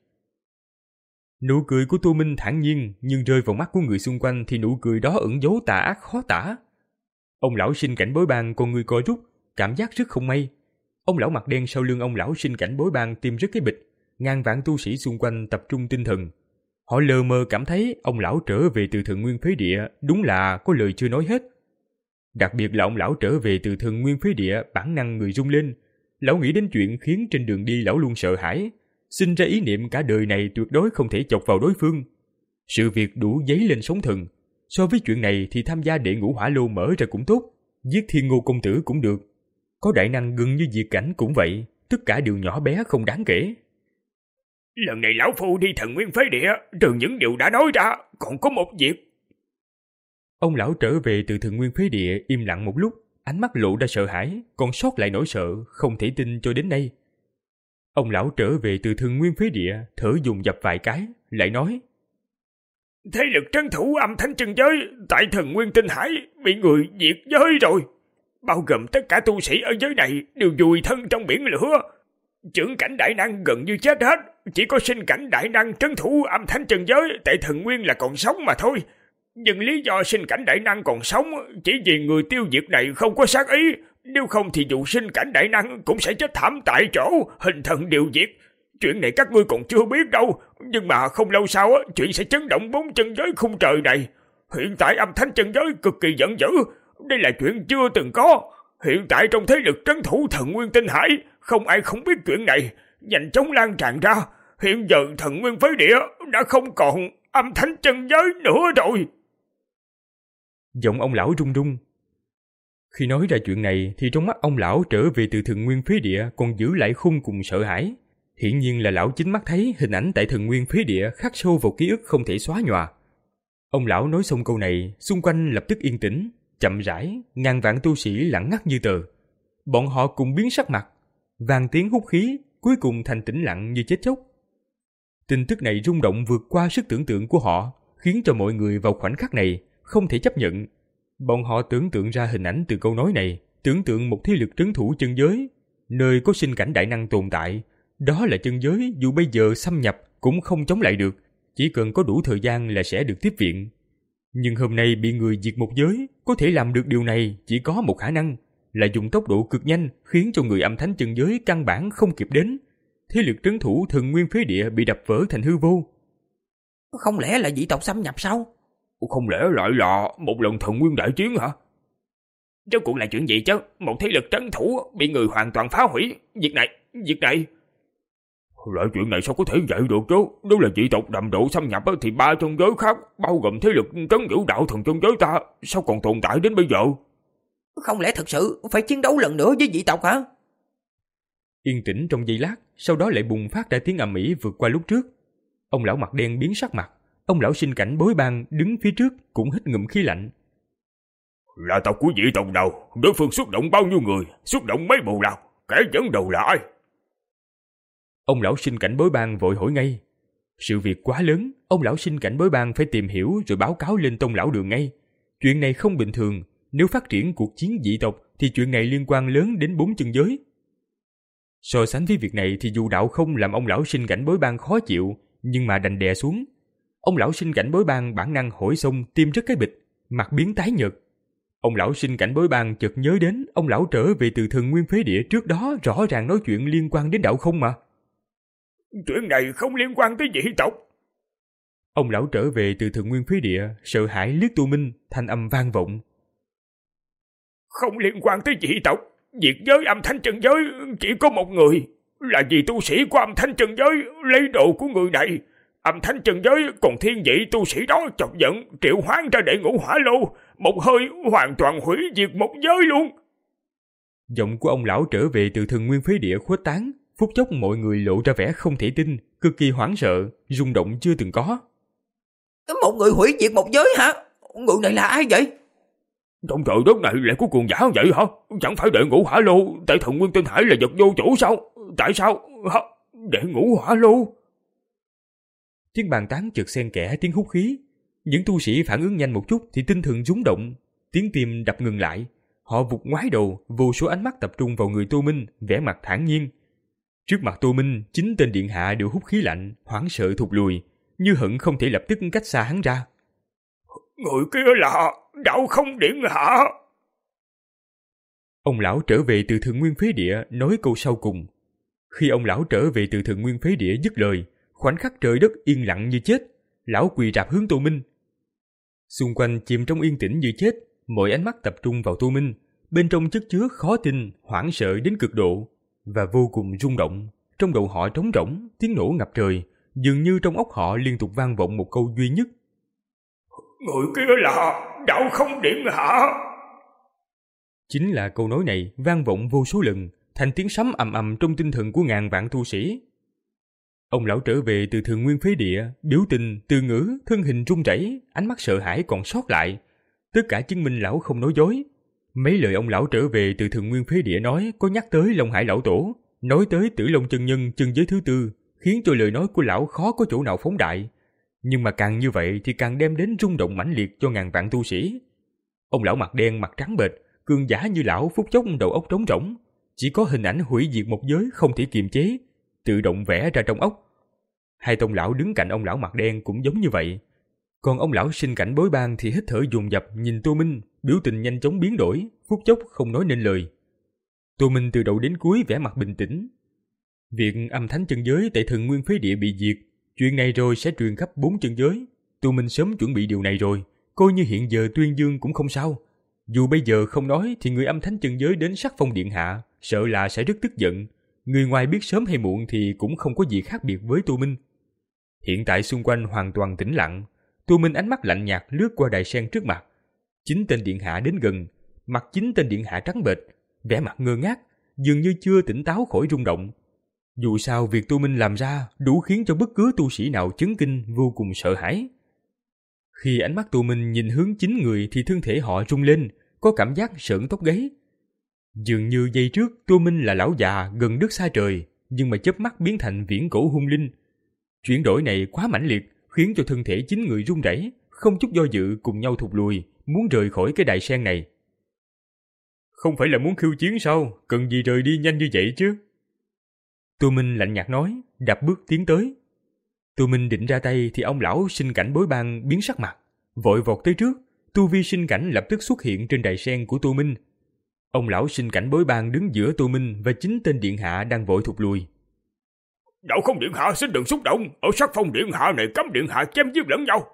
Nụ cười của Tô Minh thản nhiên, nhưng rơi vào mắt của người xung quanh thì nụ cười đó ẩn dấu tà ác khó tả. Ông lão Sinh Cảnh Bối Bang con người co rút, cảm giác rất không may. Ông lão mặt đen sau lưng ông lão Sinh Cảnh Bối Bang tim rất cái bịch, ngàn vạn tu sĩ xung quanh tập trung tinh thần. Họ lờ mờ cảm thấy ông lão trở về từ Thần Nguyên Phế Địa đúng là có lời chưa nói hết. Đặc biệt là ông lão trở về từ Thần Nguyên Phế Địa bản năng người rung lên. Lão nghĩ đến chuyện khiến trên đường đi lão luôn sợ hãi, sinh ra ý niệm cả đời này tuyệt đối không thể chọc vào đối phương. Sự việc đủ dấy lên sóng thần. So với chuyện này thì tham gia đệ ngũ hỏa lô mở ra cũng tốt, giết Thiên Ngô công tử cũng được. Có đại năng gần như diệt cảnh cũng vậy, tất cả đều nhỏ bé không đáng kể. Lần này lão phu đi Thần Nguyên Phế Địa, trừ những điều đã nói ra, còn có một việc. Ông lão trở về từ Thần Nguyên Phế Địa im lặng một lúc, ánh mắt lộ ra sợ hãi, còn sót lại nỗi sợ, không thể tin cho đến nay. Ông lão trở về từ Thần Nguyên Phế Địa, thở dồn dập vài cái, lại nói. Thế lực trấn thủ âm thanh chân giới tại Thần Nguyên Tinh Hải bị người diệt giới rồi. Bao gồm tất cả tu sĩ ở giới này đều vùi thân trong biển lửa. Trưởng cảnh đại năng gần như chết hết, chỉ có sinh cảnh đại năng trấn thủ âm thanh chân giới tại Thần Nguyên là còn sống mà thôi. Nhưng lý do sinh cảnh đại năng còn sống chỉ vì người tiêu diệt này không có sát ý, nếu không thì dù sinh cảnh đại năng cũng sẽ chết thảm tại chỗ, hình thần đều diệt. Chuyện này các ngươi còn chưa biết đâu, nhưng mà không lâu sau chuyện sẽ chấn động bốn chân giới khung trời này. Hiện tại âm thanh chân giới cực kỳ giận dữ, đây là chuyện chưa từng có. Hiện tại trong thế lực trấn thủ Thần Nguyên Tinh Hải, không ai không biết chuyện này, nhanh chóng lan tràn ra. Hiện giờ Thần Nguyên Phế Địa đã không còn âm thanh chân giới nữa rồi. Giọng ông lão run run. Khi nói ra chuyện này thì trong mắt ông lão trở về từ Thần Nguyên Phế Địa còn giữ lại khung cùng sợ hãi. Hiển nhiên là lão chính mắt thấy hình ảnh tại Thần Nguyên Phế Địa khắc sâu vào ký ức không thể xóa nhòa. Ông lão nói xong câu này, xung quanh lập tức yên tĩnh, chậm rãi, ngàn vạn tu sĩ lặng ngắt như tờ. Bọn họ cùng biến sắc mặt, vang tiếng hút khí, cuối cùng thành tĩnh lặng như chết chóc. Tin tức này rung động vượt qua sức tưởng tượng của họ, khiến cho mọi người vào khoảnh khắc này không thể chấp nhận. Bọn họ tưởng tượng ra hình ảnh từ câu nói này, tưởng tượng một thế lực trấn thủ chân giới, nơi có sinh cảnh đại năng tồn tại. Đó là chân giới dù bây giờ xâm nhập cũng không chống lại được, chỉ cần có đủ thời gian là sẽ được tiếp viện. Nhưng hôm nay bị người diệt một giới, có thể làm được điều này chỉ có một khả năng, là dùng tốc độ cực nhanh khiến cho người âm thánh chân giới căn bản không kịp đến. Thế lực trấn thủ Thần Nguyên Phế Địa bị đập vỡ thành hư vô. Không lẽ là dị tộc xâm nhập sao? Không lẽ lại là một lần Thần Nguyên đại chiến hả? Rốt cuộc là chuyện gì chứ? Một thế lực trấn thủ bị người hoàn toàn phá hủy. Việc này, việc này... Loại chuyện này sao có thể vậy được chứ? Nếu là dị tộc đầm độ xâm nhập thì ba chân giới khác, bao gồm thế lực trấn giữ đạo thần chân giới ta, sao còn tồn tại đến bây giờ? Không lẽ thật sự phải chiến đấu lần nữa với dị tộc hả? Yên tĩnh trong giây lát, sau đó lại bùng phát ra tiếng ầm ĩ vượt qua lúc trước. Ông lão mặt đen biến sắc mặt, ông lão sinh cảnh bối bang đứng phía trước cũng hít ngụm khí lạnh. Là tộc của dị tộc nào? Đối phương xuất động bao nhiêu người? Xuất động mấy bộ nào? Kẻ dẫn đầu là ai? Ông lão sinh cảnh bối bang vội hỏi ngay. Sự việc quá lớn, ông lão sinh cảnh bối bang phải tìm hiểu rồi báo cáo lên tông lão đường ngay. Chuyện này không bình thường, nếu phát triển cuộc chiến dị tộc thì chuyện này liên quan lớn đến bốn chân giới. So sánh với việc này thì dù đạo không làm ông lão sinh cảnh bối bang khó chịu, nhưng mà đành đè xuống. Ông lão sinh cảnh bối bang bản năng hỏi xong tim rất cái bịch, mặt biến tái nhợt. Ông lão sinh cảnh bối bang chợt nhớ đến ông lão trở về từ Thần Nguyên Phế Địa trước đó rõ ràng nói chuyện liên quan đến đạo không mà. Chuyện này không liên quan tới dị tộc. Ông lão trở về từ Thần Nguyên Phế Địa, sợ hãi liếc Tô Minh, thanh âm vang vọng. Không liên quan tới dị tộc. Diệt giới âm thanh chân giới chỉ có một người, là vì tu sĩ của âm thanh chân giới lấy đồ của người này. Âm thanh chân giới còn thiên vị tu sĩ đó chọc giận, triệu hoán ra đệ ngũ hỏa lô, một hơi hoàn toàn hủy diệt một giới luôn. Giọng của ông lão trở về từ Thần Nguyên Phế Địa khuếch tán, phút chốc mọi người lộ ra vẻ không thể tin, cực kỳ hoảng sợ, rung động chưa từng có. Một người hủy diệt một giới hả? Người này là ai vậy? Trong trời đất này lại có cường giả vậy hả? Chẳng phải đệ ngũ hỏa lô tại Thần Nguyên Tinh Hải là vật vô chủ sao? Tại sao? Hả? Đệ ngũ hỏa lô? Tiếng bàn tán chợt xen kẽ tiếng hút khí. Những tu sĩ phản ứng nhanh một chút thì tinh thần rung động, tiếng tim đập ngừng lại. Họ vụt ngoái đầu, vô số ánh mắt tập trung vào người Tô Minh, vẻ mặt thản nhiên. Trước mặt Tô Minh, chính tên điện hạ đều hút khí lạnh, hoảng sợ thụt lùi, như hận không thể lập tức cách xa hắn ra. Người kia là đạo không điện hạ. Ông lão trở về từ Thần Nguyên Phế Địa nói câu sau cùng. Khi ông lão trở về từ Thần Nguyên Phế Địa dứt lời, khoảnh khắc trời đất yên lặng như chết, lão quỳ rạp hướng Tô Minh. Xung quanh chìm trong yên tĩnh như chết, mọi ánh mắt tập trung vào Tô Minh, bên trong chất chứa khó tin, hoảng sợ đến cực độ và vô cùng rung động. Trong đầu họ trống rỗng, tiếng nổ ngập trời, dường như trong óc họ liên tục vang vọng một câu duy nhất. Người kia là đạo không điện hạ. Chính là câu nói này vang vọng vô số lần, thành tiếng sấm ầm ầm trong tinh thần của ngàn vạn tu sĩ. Ông lão trở về từ Thần Nguyên Phế Địa, biểu tình, từ ngữ, thân hình run rẩy, ánh mắt sợ hãi còn sót lại. Tất cả chứng minh lão không nói dối. Mấy lời ông lão trở về từ Thần Nguyên Phế Địa nói có nhắc tới Long Hải lão tổ, nói tới Tử Long chân nhân chân giới thứ tư, khiến cho lời nói của lão khó có chỗ nào phóng đại. Nhưng mà càng như vậy thì càng đem đến rung động mãnh liệt cho ngàn vạn tu sĩ. Ông lão mặt đen mặt trắng bệch, cường giả như lão phút chốc đầu óc trống rỗng, chỉ có hình ảnh hủy diệt một giới không thể kiềm chế, tự động vẽ ra trong óc. Hai tông lão đứng cạnh ông lão mặt đen cũng giống như vậy. Còn ông lão sinh cảnh bối bang thì hít thở dồn dập nhìn Tô Minh, biểu tình nhanh chóng biến đổi, phút chốc không nói nên lời. Tô Minh từ đầu đến cuối vẻ mặt bình tĩnh. Việc âm thánh chân giới tại Thần Nguyên Phế Địa bị diệt, chuyện này rồi sẽ truyền khắp bốn chân giới. Tô Minh sớm chuẩn bị điều này rồi, coi như hiện giờ tuyên dương cũng không sao. Dù bây giờ không nói thì người âm thánh chân giới đến sắc phong điện hạ, sợ là sẽ rất tức giận. Người ngoài biết sớm hay muộn thì cũng không có gì khác biệt với Tô Minh. Hiện tại xung quanh hoàn toàn tĩnh lặng. Tô Minh ánh mắt lạnh nhạt lướt qua đài sen trước mặt. Chính tên điện hạ đến gần, mặt chính tên điện hạ trắng bệch, vẻ mặt ngơ ngác, dường như chưa tỉnh táo khỏi rung động. Dù sao việc Tô Minh làm ra đủ khiến cho bất cứ tu sĩ nào chấn kinh vô cùng sợ hãi. Khi ánh mắt Tô Minh nhìn hướng chính người thì thân thể họ rung lên, có cảm giác sởn tóc gáy. Dường như giây trước Tô Minh là lão già gần đất xa trời, nhưng mà chớp mắt biến thành viễn cổ hung linh. Chuyển đổi này quá mãnh liệt, khiến cho thân thể chín người run rẩy, không chút do dự cùng nhau thụt lùi, muốn rời khỏi cái đài sen này. Không phải là muốn khiêu chiến sao? Cần gì rời đi nhanh như vậy chứ? Tô Minh lạnh nhạt nói, đạp bước tiến tới. Tô Minh định ra tay thì ông lão sinh cảnh bối bang biến sắc mặt, vội vọt tới trước. Tu vi sinh cảnh lập tức xuất hiện trên đài sen của Tô Minh. Ông lão sinh cảnh bối bang đứng giữa Tô Minh và chính tên điện hạ đang vội thụt lùi. Đạo không điện hạ xin đừng xúc động, ở sắc phong điện hạ này cấm điện hạ chém giết lẫn nhau.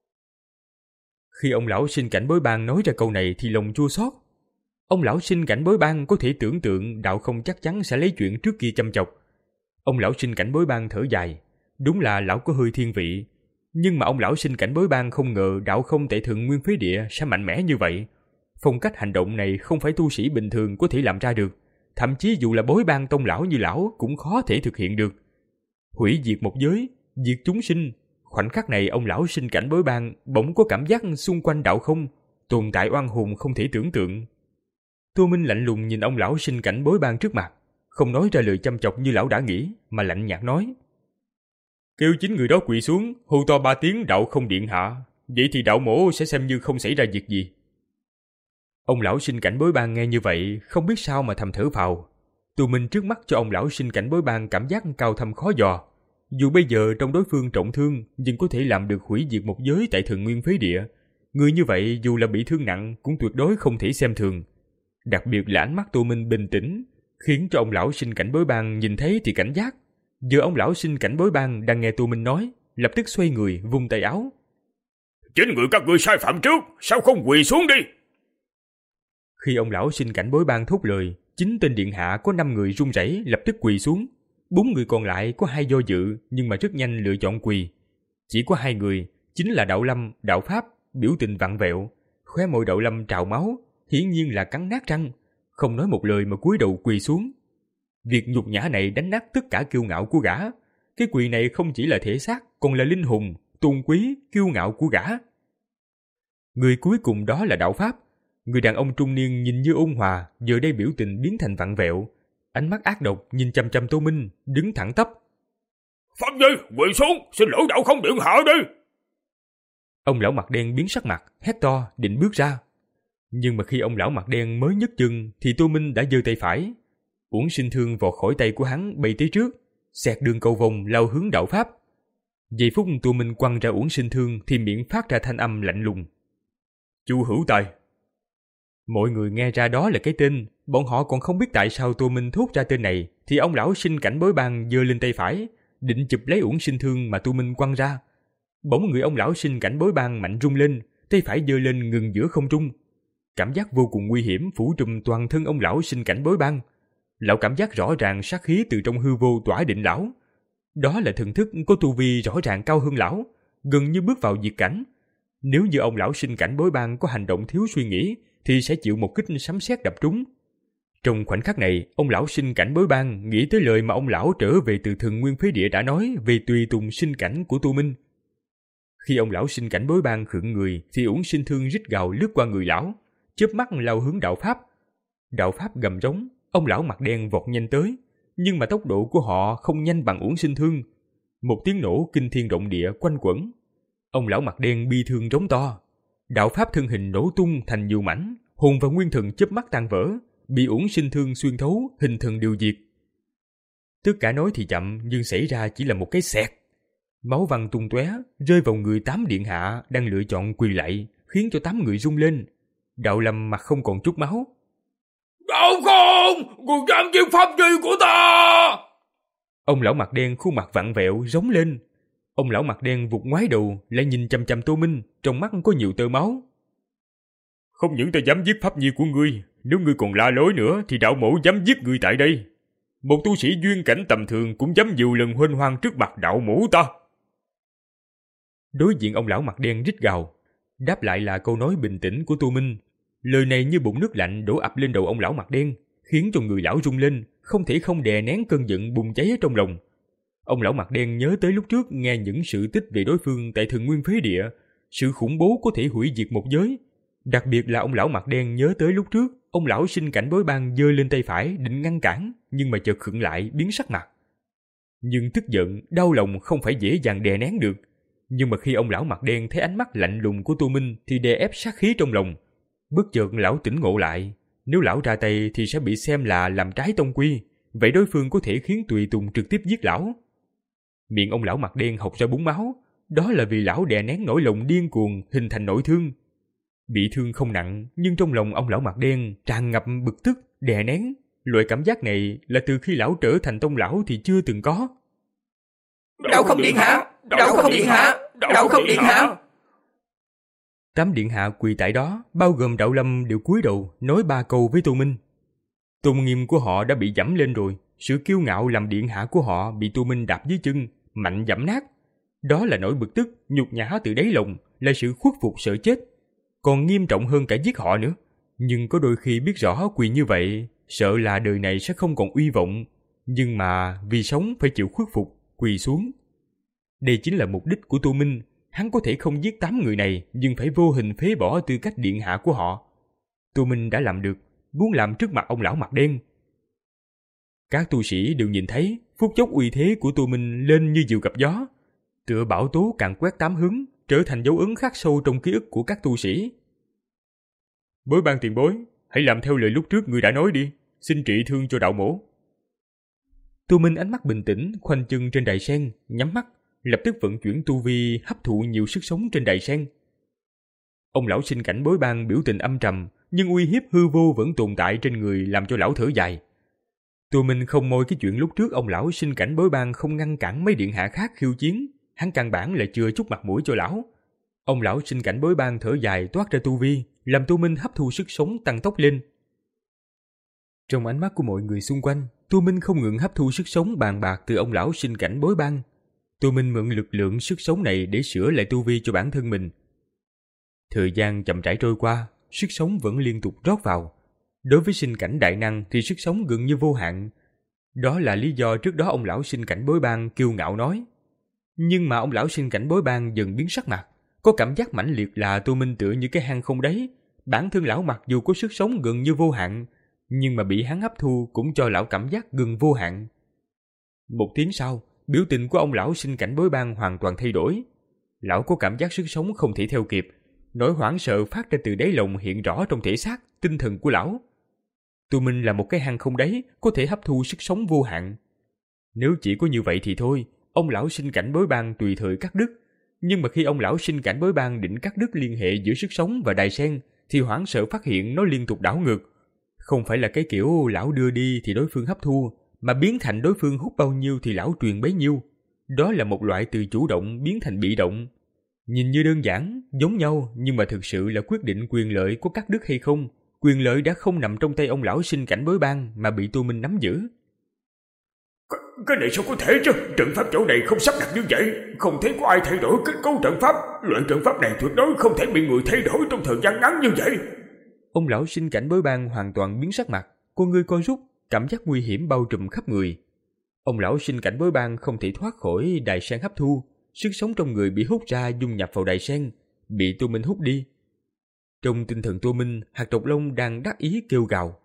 Khi ông lão sinh cảnh bối bang nói ra câu này thì lòng chua xót. Ông lão sinh cảnh bối bang có thể tưởng tượng đạo không chắc chắn sẽ lấy chuyện trước kia châm chọc. Ông lão sinh cảnh bối bang thở dài, đúng là lão có hơi thiên vị, nhưng mà ông lão sinh cảnh bối bang không ngờ đạo không tại Thượng Nguyên Phế Địa sẽ mạnh mẽ như vậy. Phong cách hành động này không phải tu sĩ bình thường có thể làm ra được, thậm chí dù là bối bang tông lão như lão cũng khó thể thực hiện được. Hủy diệt một giới, diệt chúng sinh, khoảnh khắc này ông lão sinh cảnh bối bang bỗng có cảm giác xung quanh đạo không tồn tại oan hồn không thể tưởng tượng. Tô Minh lạnh lùng nhìn ông lão sinh cảnh bối bang trước mặt, không nói ra lời châm chọc như lão đã nghĩ, mà lạnh nhạt nói: Kêu chính người đó quỳ xuống, hô to ba tiếng đạo không điện hạ, vậy thì đạo mổ sẽ xem như không xảy ra việc gì. Ông lão sinh cảnh bối bang nghe như vậy, không biết sao mà thầm thở phào. Tô Minh trước mắt cho ông lão sinh cảnh bối bang cảm giác cao thâm khó dò. Dù bây giờ trong đối phương trọng thương, nhưng có thể làm được hủy diệt một giới tại Thượng Nguyên Phế Địa. Người như vậy dù là bị thương nặng cũng tuyệt đối không thể xem thường. Đặc biệt là ánh mắt Tô Minh bình tĩnh, khiến cho ông lão sinh cảnh bối bang nhìn thấy thì cảnh giác. Giờ ông lão sinh cảnh bối bang đang nghe Tô Minh nói, lập tức xoay người vung tay áo. Chính người các ngươi sai phạm trước, sao không quỳ xuống đi? Khi ông lão sinh cảnh bối bang thốt lời, chính tên điện hạ có năm người run rẩy lập tức quỳ xuống. Bốn người còn lại có hai do dự nhưng mà rất nhanh lựa chọn quỳ. Chỉ có hai người, chính là Đạo Lâm, Đạo Pháp, biểu tình vặn vẹo. Khóe môi Đạo Lâm trào máu, hiển nhiên là cắn nát răng, không nói một lời mà cúi đầu quỳ xuống. Việc nhục nhã này đánh nát tất cả kiêu ngạo của gã. Cái quỳ này không chỉ là thể xác, còn là linh hồn, tôn quý, kiêu ngạo của gã. Người cuối cùng đó là Đạo Pháp. Người đàn ông trung niên nhìn như ôn hòa, giờ đây biểu tình biến thành vặn vẹo. Ánh mắt ác độc nhìn chằm chằm Tô Minh, đứng thẳng tắp. Pháp Nhi, quỳ xuống, xin lỗi đạo không điện hạ đi. Ông lão mặt đen biến sắc mặt, hét to, định bước ra. Nhưng mà khi ông lão mặt đen mới nhấc chân, thì Tô Minh đã giơ tay phải. Uổng Sinh Thương vọt khỏi tay của hắn bay tới trước, xẹt đường cầu vòng lao hướng Đạo Pháp. Giây phút Tô Minh quăng ra Uổng Sinh Thương thì miệng phát ra thanh âm lạnh lùng. Chu Hữu Tài. Mọi người nghe ra đó là cái tên, bọn họ còn không biết tại sao Tô Minh thốt ra tên này, thì ông lão sinh cảnh bối bang giơ lên tay phải, định chụp lấy Uổng Sinh Thương mà Tô Minh quăng ra. Bỗng người ông lão sinh cảnh bối bang mạnh rung lên, tay phải giơ lên ngừng giữa không trung. Cảm giác vô cùng nguy hiểm phủ trùm toàn thân ông lão sinh cảnh bối bang. Lão cảm giác rõ ràng sát khí từ trong hư vô tỏa định lão. Đó là thần thức có tu vi rõ ràng cao hơn lão, gần như bước vào diệt cảnh. Nếu như ông lão sinh cảnh bối bang có hành động thiếu suy nghĩ, thì sẽ chịu một kích sấm sét đập trúng. Trong khoảnh khắc này, ông lão sinh cảnh bối bang nghĩ tới lời mà ông lão trở về từ Thượng Nguyên Phế Địa đã nói về tùy tùng sinh cảnh của Tô Minh. Khi ông lão sinh cảnh bối bang khựng người, thì Uổng Sinh Thương rít gào lướt qua người lão, chớp mắt lao hướng Đạo Pháp. Đạo Pháp gầm rống, ông lão mặt đen vọt nhanh tới, nhưng mà tốc độ của họ không nhanh bằng Uổng Sinh Thương. Một tiếng nổ kinh thiên động địa quanh quẩn. Ông lão mặt đen bi thương rống to. Đạo Pháp thân hình nổ tung thành nhiều mảnh, hồn và nguyên thần chớp mắt tan vỡ, bị Uổng Sinh Thương xuyên thấu, hình thần điều diệt. Tất cả nói thì chậm, nhưng xảy ra chỉ là một cái xẹt. Máu văng tung tóe, rơi vào người tám điện hạ đang lựa chọn quỳ lạy, khiến cho tám người rung lên. Đạo Lâm mặt không còn chút máu. Đạo không, người dám giết pháp nhi của ta! Ông lão mặt đen khuôn mặt vặn vẹo rống lên. Ông lão mặt đen vụt ngoái đầu, lại nhìn chằm chằm Tô Minh, trong mắt có nhiều tơ máu. Không những ta dám giết pháp nhi của ngươi, nếu ngươi còn la lối nữa thì đạo mẫu dám giết ngươi tại đây. Một tu sĩ duyên cảnh tầm thường cũng dám nhiều lần huênh hoang trước mặt đạo mẫu ta. Đối diện ông lão mặt đen rít gào, đáp lại là câu nói bình tĩnh của Tô Minh. Lời này như bụng nước lạnh đổ ập lên đầu ông lão mặt đen, khiến cho người lão rung lên, không thể không đè nén cơn giận bùng cháy ở trong lòng. Ông lão mặt đen nhớ tới lúc trước nghe những sự tích về đối phương tại Thượng Nguyên Phế Địa, sự khủng bố có thể hủy diệt một giới. Đặc biệt là ông lão mặt đen nhớ tới lúc trước, ông lão sinh cảnh bối bang giơ lên tay phải định ngăn cản, nhưng mà chợt khựng lại biến sắc mặt. Nhưng tức giận, đau lòng không phải dễ dàng đè nén được. Nhưng mà khi ông lão mặt đen thấy ánh mắt lạnh lùng của Tô Minh thì đè ép sát khí trong lòng. Bất chợt lão tỉnh ngộ lại, nếu lão ra tay thì sẽ bị xem là làm trái tông quy, vậy đối phương có thể khiến tùy tùng trực tiếp giết lão. Miệng ông lão mặt đen học ra búng máu, đó là vì lão đè nén nỗi lòng điên cuồng hình thành nội thương. Bị thương không nặng, nhưng trong lòng ông lão mặt đen tràn ngập bực tức, đè nén. Loại cảm giác này là từ khi lão trở thành tông lão thì chưa từng có. Đậu không điện hạ, đậu không điện hạ, đậu không điện hạ. Tám điện hạ quỳ tại đó, bao gồm Đạo Lâm đều cúi đầu nói ba câu với Tô Minh. Tôn nghiêm của họ đã bị giẫm lên rồi, sự kiêu ngạo làm điện hạ của họ bị Tô Minh đạp dưới chân, mạnh giẫm nát. Đó là nỗi bực tức, nhục nhã từ đáy lòng, là sự khuất phục sợ chết. Còn nghiêm trọng hơn cả giết họ nữa. Nhưng có đôi khi biết rõ quỳ như vậy, sợ là đời này sẽ không còn uy vọng. Nhưng mà vì sống phải chịu khuất phục, quỳ xuống. Đây chính là mục đích của Tô Minh. Hắn có thể không giết tám người này, nhưng phải vô hình phế bỏ tư cách điện hạ của họ. Tô Minh đã làm được, muốn làm trước mặt ông lão mặt đen. Các tu sĩ đều nhìn thấy, phút chốc uy thế của Tô Minh lên như diều gặp gió. Tựa bão tố càng quét tám hướng, trở thành dấu ấn khắc sâu trong ký ức của các tu sĩ. Bối ban tiền bối, hãy làm theo lời lúc trước người đã nói đi, xin trị thương cho đạo mổ. Tô Minh ánh mắt bình tĩnh, khoanh chân trên đài sen, nhắm mắt, lập tức vận chuyển tu vi hấp thụ nhiều sức sống trên đài sen. Ông lão sinh cảnh bối ban biểu tình âm trầm, nhưng uy hiếp hư vô vẫn tồn tại trên người làm cho lão thở dài. Tô Minh không môi cái chuyện lúc trước ông lão sinh cảnh bối ban không ngăn cản mấy điện hạ khác khiêu chiến, hắn căn bản là chưa chút mặt mũi cho lão. Ông lão sinh cảnh bối ban thở dài toát ra tu vi, làm Tô Minh hấp thu sức sống tăng tốc lên. Trong ánh mắt của mọi người xung quanh, Tô Minh không ngừng hấp thu sức sống bàn bạc từ ông lão sinh cảnh bối ban. Tô Minh mượn lực lượng sức sống này để sửa lại tu vi cho bản thân mình. Thời gian chậm rãi trôi qua, sức sống vẫn liên tục rót vào. Đối với sinh cảnh đại năng thì sức sống gần như vô hạn. Đó là lý do trước đó ông lão sinh cảnh bối ban kiêu ngạo nói. Nhưng mà ông lão sinh cảnh bối ban dần biến sắc mặt, có cảm giác mãnh liệt là Tô Minh tựa như cái hang không đáy. Bản thân lão mặc dù có sức sống gần như vô hạn, nhưng mà bị hắn hấp thu cũng cho lão cảm giác gần vô hạn. Một tiếng sau, biểu tình của ông lão sinh cảnh bối ban hoàn toàn thay đổi. Lão có cảm giác sức sống không thể theo kịp, nỗi hoảng sợ phát ra từ đáy lòng hiện rõ trong thể xác, tinh thần của lão. Tô Minh là một cái hang không đáy, có thể hấp thu sức sống vô hạn. Nếu chỉ có như vậy thì thôi, ông lão sinh cảnh bối ban tùy thời cắt đứt. Nhưng mà khi ông lão sinh cảnh bối ban định cắt đứt liên hệ giữa sức sống và đài sen, thì hoảng sợ phát hiện nó liên tục đảo ngược. Không phải là cái kiểu lão đưa đi thì đối phương hấp thu, mà biến thành đối phương hút bao nhiêu thì lão truyền bấy nhiêu. Đó là một loại từ chủ động biến thành bị động. Nhìn như đơn giản, giống nhau, nhưng mà thực sự là quyết định quyền lợi có cắt đứt hay không. Quyền lợi đã không nằm trong tay ông lão sinh cảnh bối ban mà bị Tô Minh nắm giữ. Cái, cái này sao có thể chứ? Trận pháp chỗ này không sắp đặt như vậy. Không thấy có ai thay đổi kết cấu trận pháp. Loại trận pháp này tuyệt đối không thể bị người thay đổi trong thời gian ngắn như vậy. Ông lão sinh cảnh bối ban hoàn toàn biến sắc mặt, con ngươi co rút, cảm giác nguy hiểm bao trùm khắp người. Ông lão sinh cảnh bối ban không thể thoát khỏi đài sen hấp thu, sức sống trong người bị hút ra dung nhập vào đài sen, bị Tô Minh hút đi. Trong tinh thần Tô Minh, hạt độc long đang đắc ý kêu gào.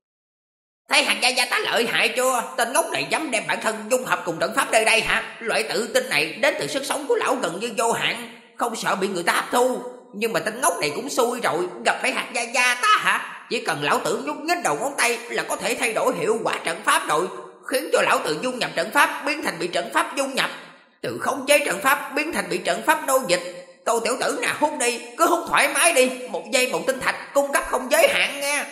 Thấy hạt gia gia tá lợi hại chưa? Tên ngốc này dám đem bản thân dung hợp cùng trận pháp nơi đây hả? Loại tự tin này đến từ sức sống của lão gần như vô hạn, không sợ bị người ta hấp thu. Nhưng mà tên ngốc này cũng xui rồi, gặp phải hạt gia gia ta hả? Chỉ cần lão tử nhúc nhích đầu ngón tay là có thể thay đổi hiệu quả trận pháp rồi, khiến cho lão tử dung nhập trận pháp biến thành bị trận pháp dung nhập, từ khống chế trận pháp biến thành bị trận pháp nô dịch. Tô tiểu tử nào hút đi, cứ hút thoải mái đi, một giây một tinh thạch cung cấp không giới hạn nha.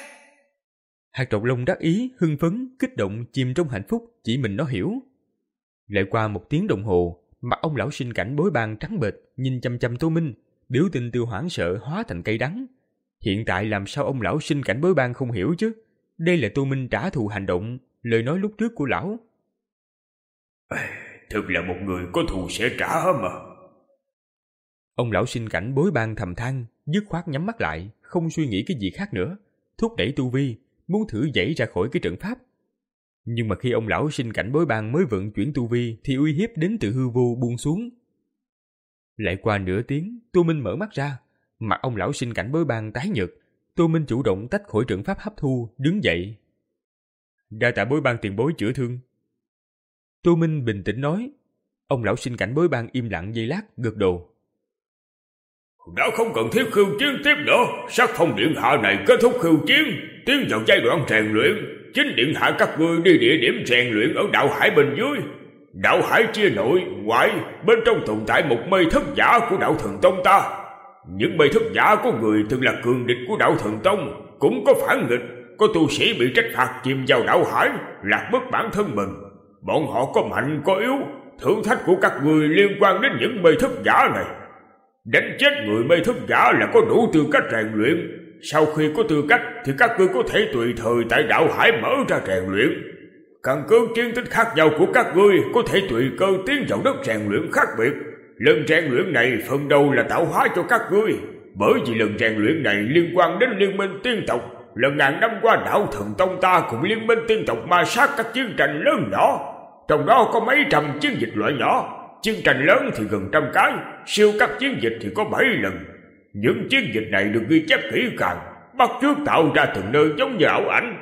Hạt độc long đắc ý, hưng phấn, kích động, chìm trong hạnh phúc, chỉ mình nó hiểu. Lại qua một tiếng đồng hồ, mặt ông lão sinh cảnh bối ban trắng bệch, nhìn chăm chăm Tô Minh, biểu tình từ hoảng sợ hóa thành cay đắng. Hiện tại làm sao ông lão sinh cảnh bối ban không hiểu chứ? Đây là Tô Minh trả thù hành động, lời nói lúc trước của lão. Thực là một người có thù sẽ trả mà. Ông lão sinh cảnh bối ban thầm than, dứt khoát nhắm mắt lại, không suy nghĩ cái gì khác nữa, thúc đẩy tu vi, muốn thử giãy ra khỏi cái trận pháp. Nhưng mà khi ông lão sinh cảnh bối ban mới vận chuyển tu vi thì uy hiếp đến từ hư vô buông xuống. Lại qua nửa tiếng, Tô Minh mở mắt ra, Mặt ông lão sinh cảnh bối bang tái nhợt. Tô Minh chủ động tách khỏi trận pháp hấp thu, đứng dậy. Đa tạ bối bang tiền bối chữa thương. Tô Minh bình tĩnh nói. Ông lão sinh cảnh bối bang im lặng giây lát, gật đầu. Đã không cần thiết khiêu chiến tiếp nữa. Sắc Phong điện hạ này kết thúc khiêu chiến, tiến vào giai đoạn rèn luyện. Chính điện hạ các ngươi đi địa điểm rèn luyện ở đạo hải bên dưới. Đạo hải chia nội, ngoại, bên trong tồn tại một mê thất giả của đạo thần tông ta. Những mê thất giả có người từng là cường địch của đạo thần tông, cũng có phản nghịch, có tu sĩ bị trách phạt chìm vào đạo hải, lạc mất bản thân mình. Bọn họ có mạnh có yếu, thử thách của các người liên quan đến những mê thất giả này. Đánh chết người mê thất giả là có đủ tư cách rèn luyện. Sau khi có tư cách thì các ngươi có thể tùy thời tại đạo hải mở ra rèn luyện. Căn cứ chiến tích khác nhau của các ngươi có thể tùy cơ tiến vào đất rèn luyện khác biệt. Lần rèn luyện này phần đầu là tạo hóa cho các ngươi, bởi vì lần rèn luyện này liên quan đến liên minh tiên tộc. Lần ngàn năm qua đạo thần tông ta cùng liên minh tiên tộc ma sát các chiến tranh lớn nhỏ, trong đó có mấy trăm chiến dịch loại nhỏ. Chiến tranh lớn thì gần trăm cái, siêu cấp chiến dịch thì có bảy lần. Những chiến dịch này được ghi chép kỹ càng, bắt chước tạo ra từng nơi giống như ảo ảnh,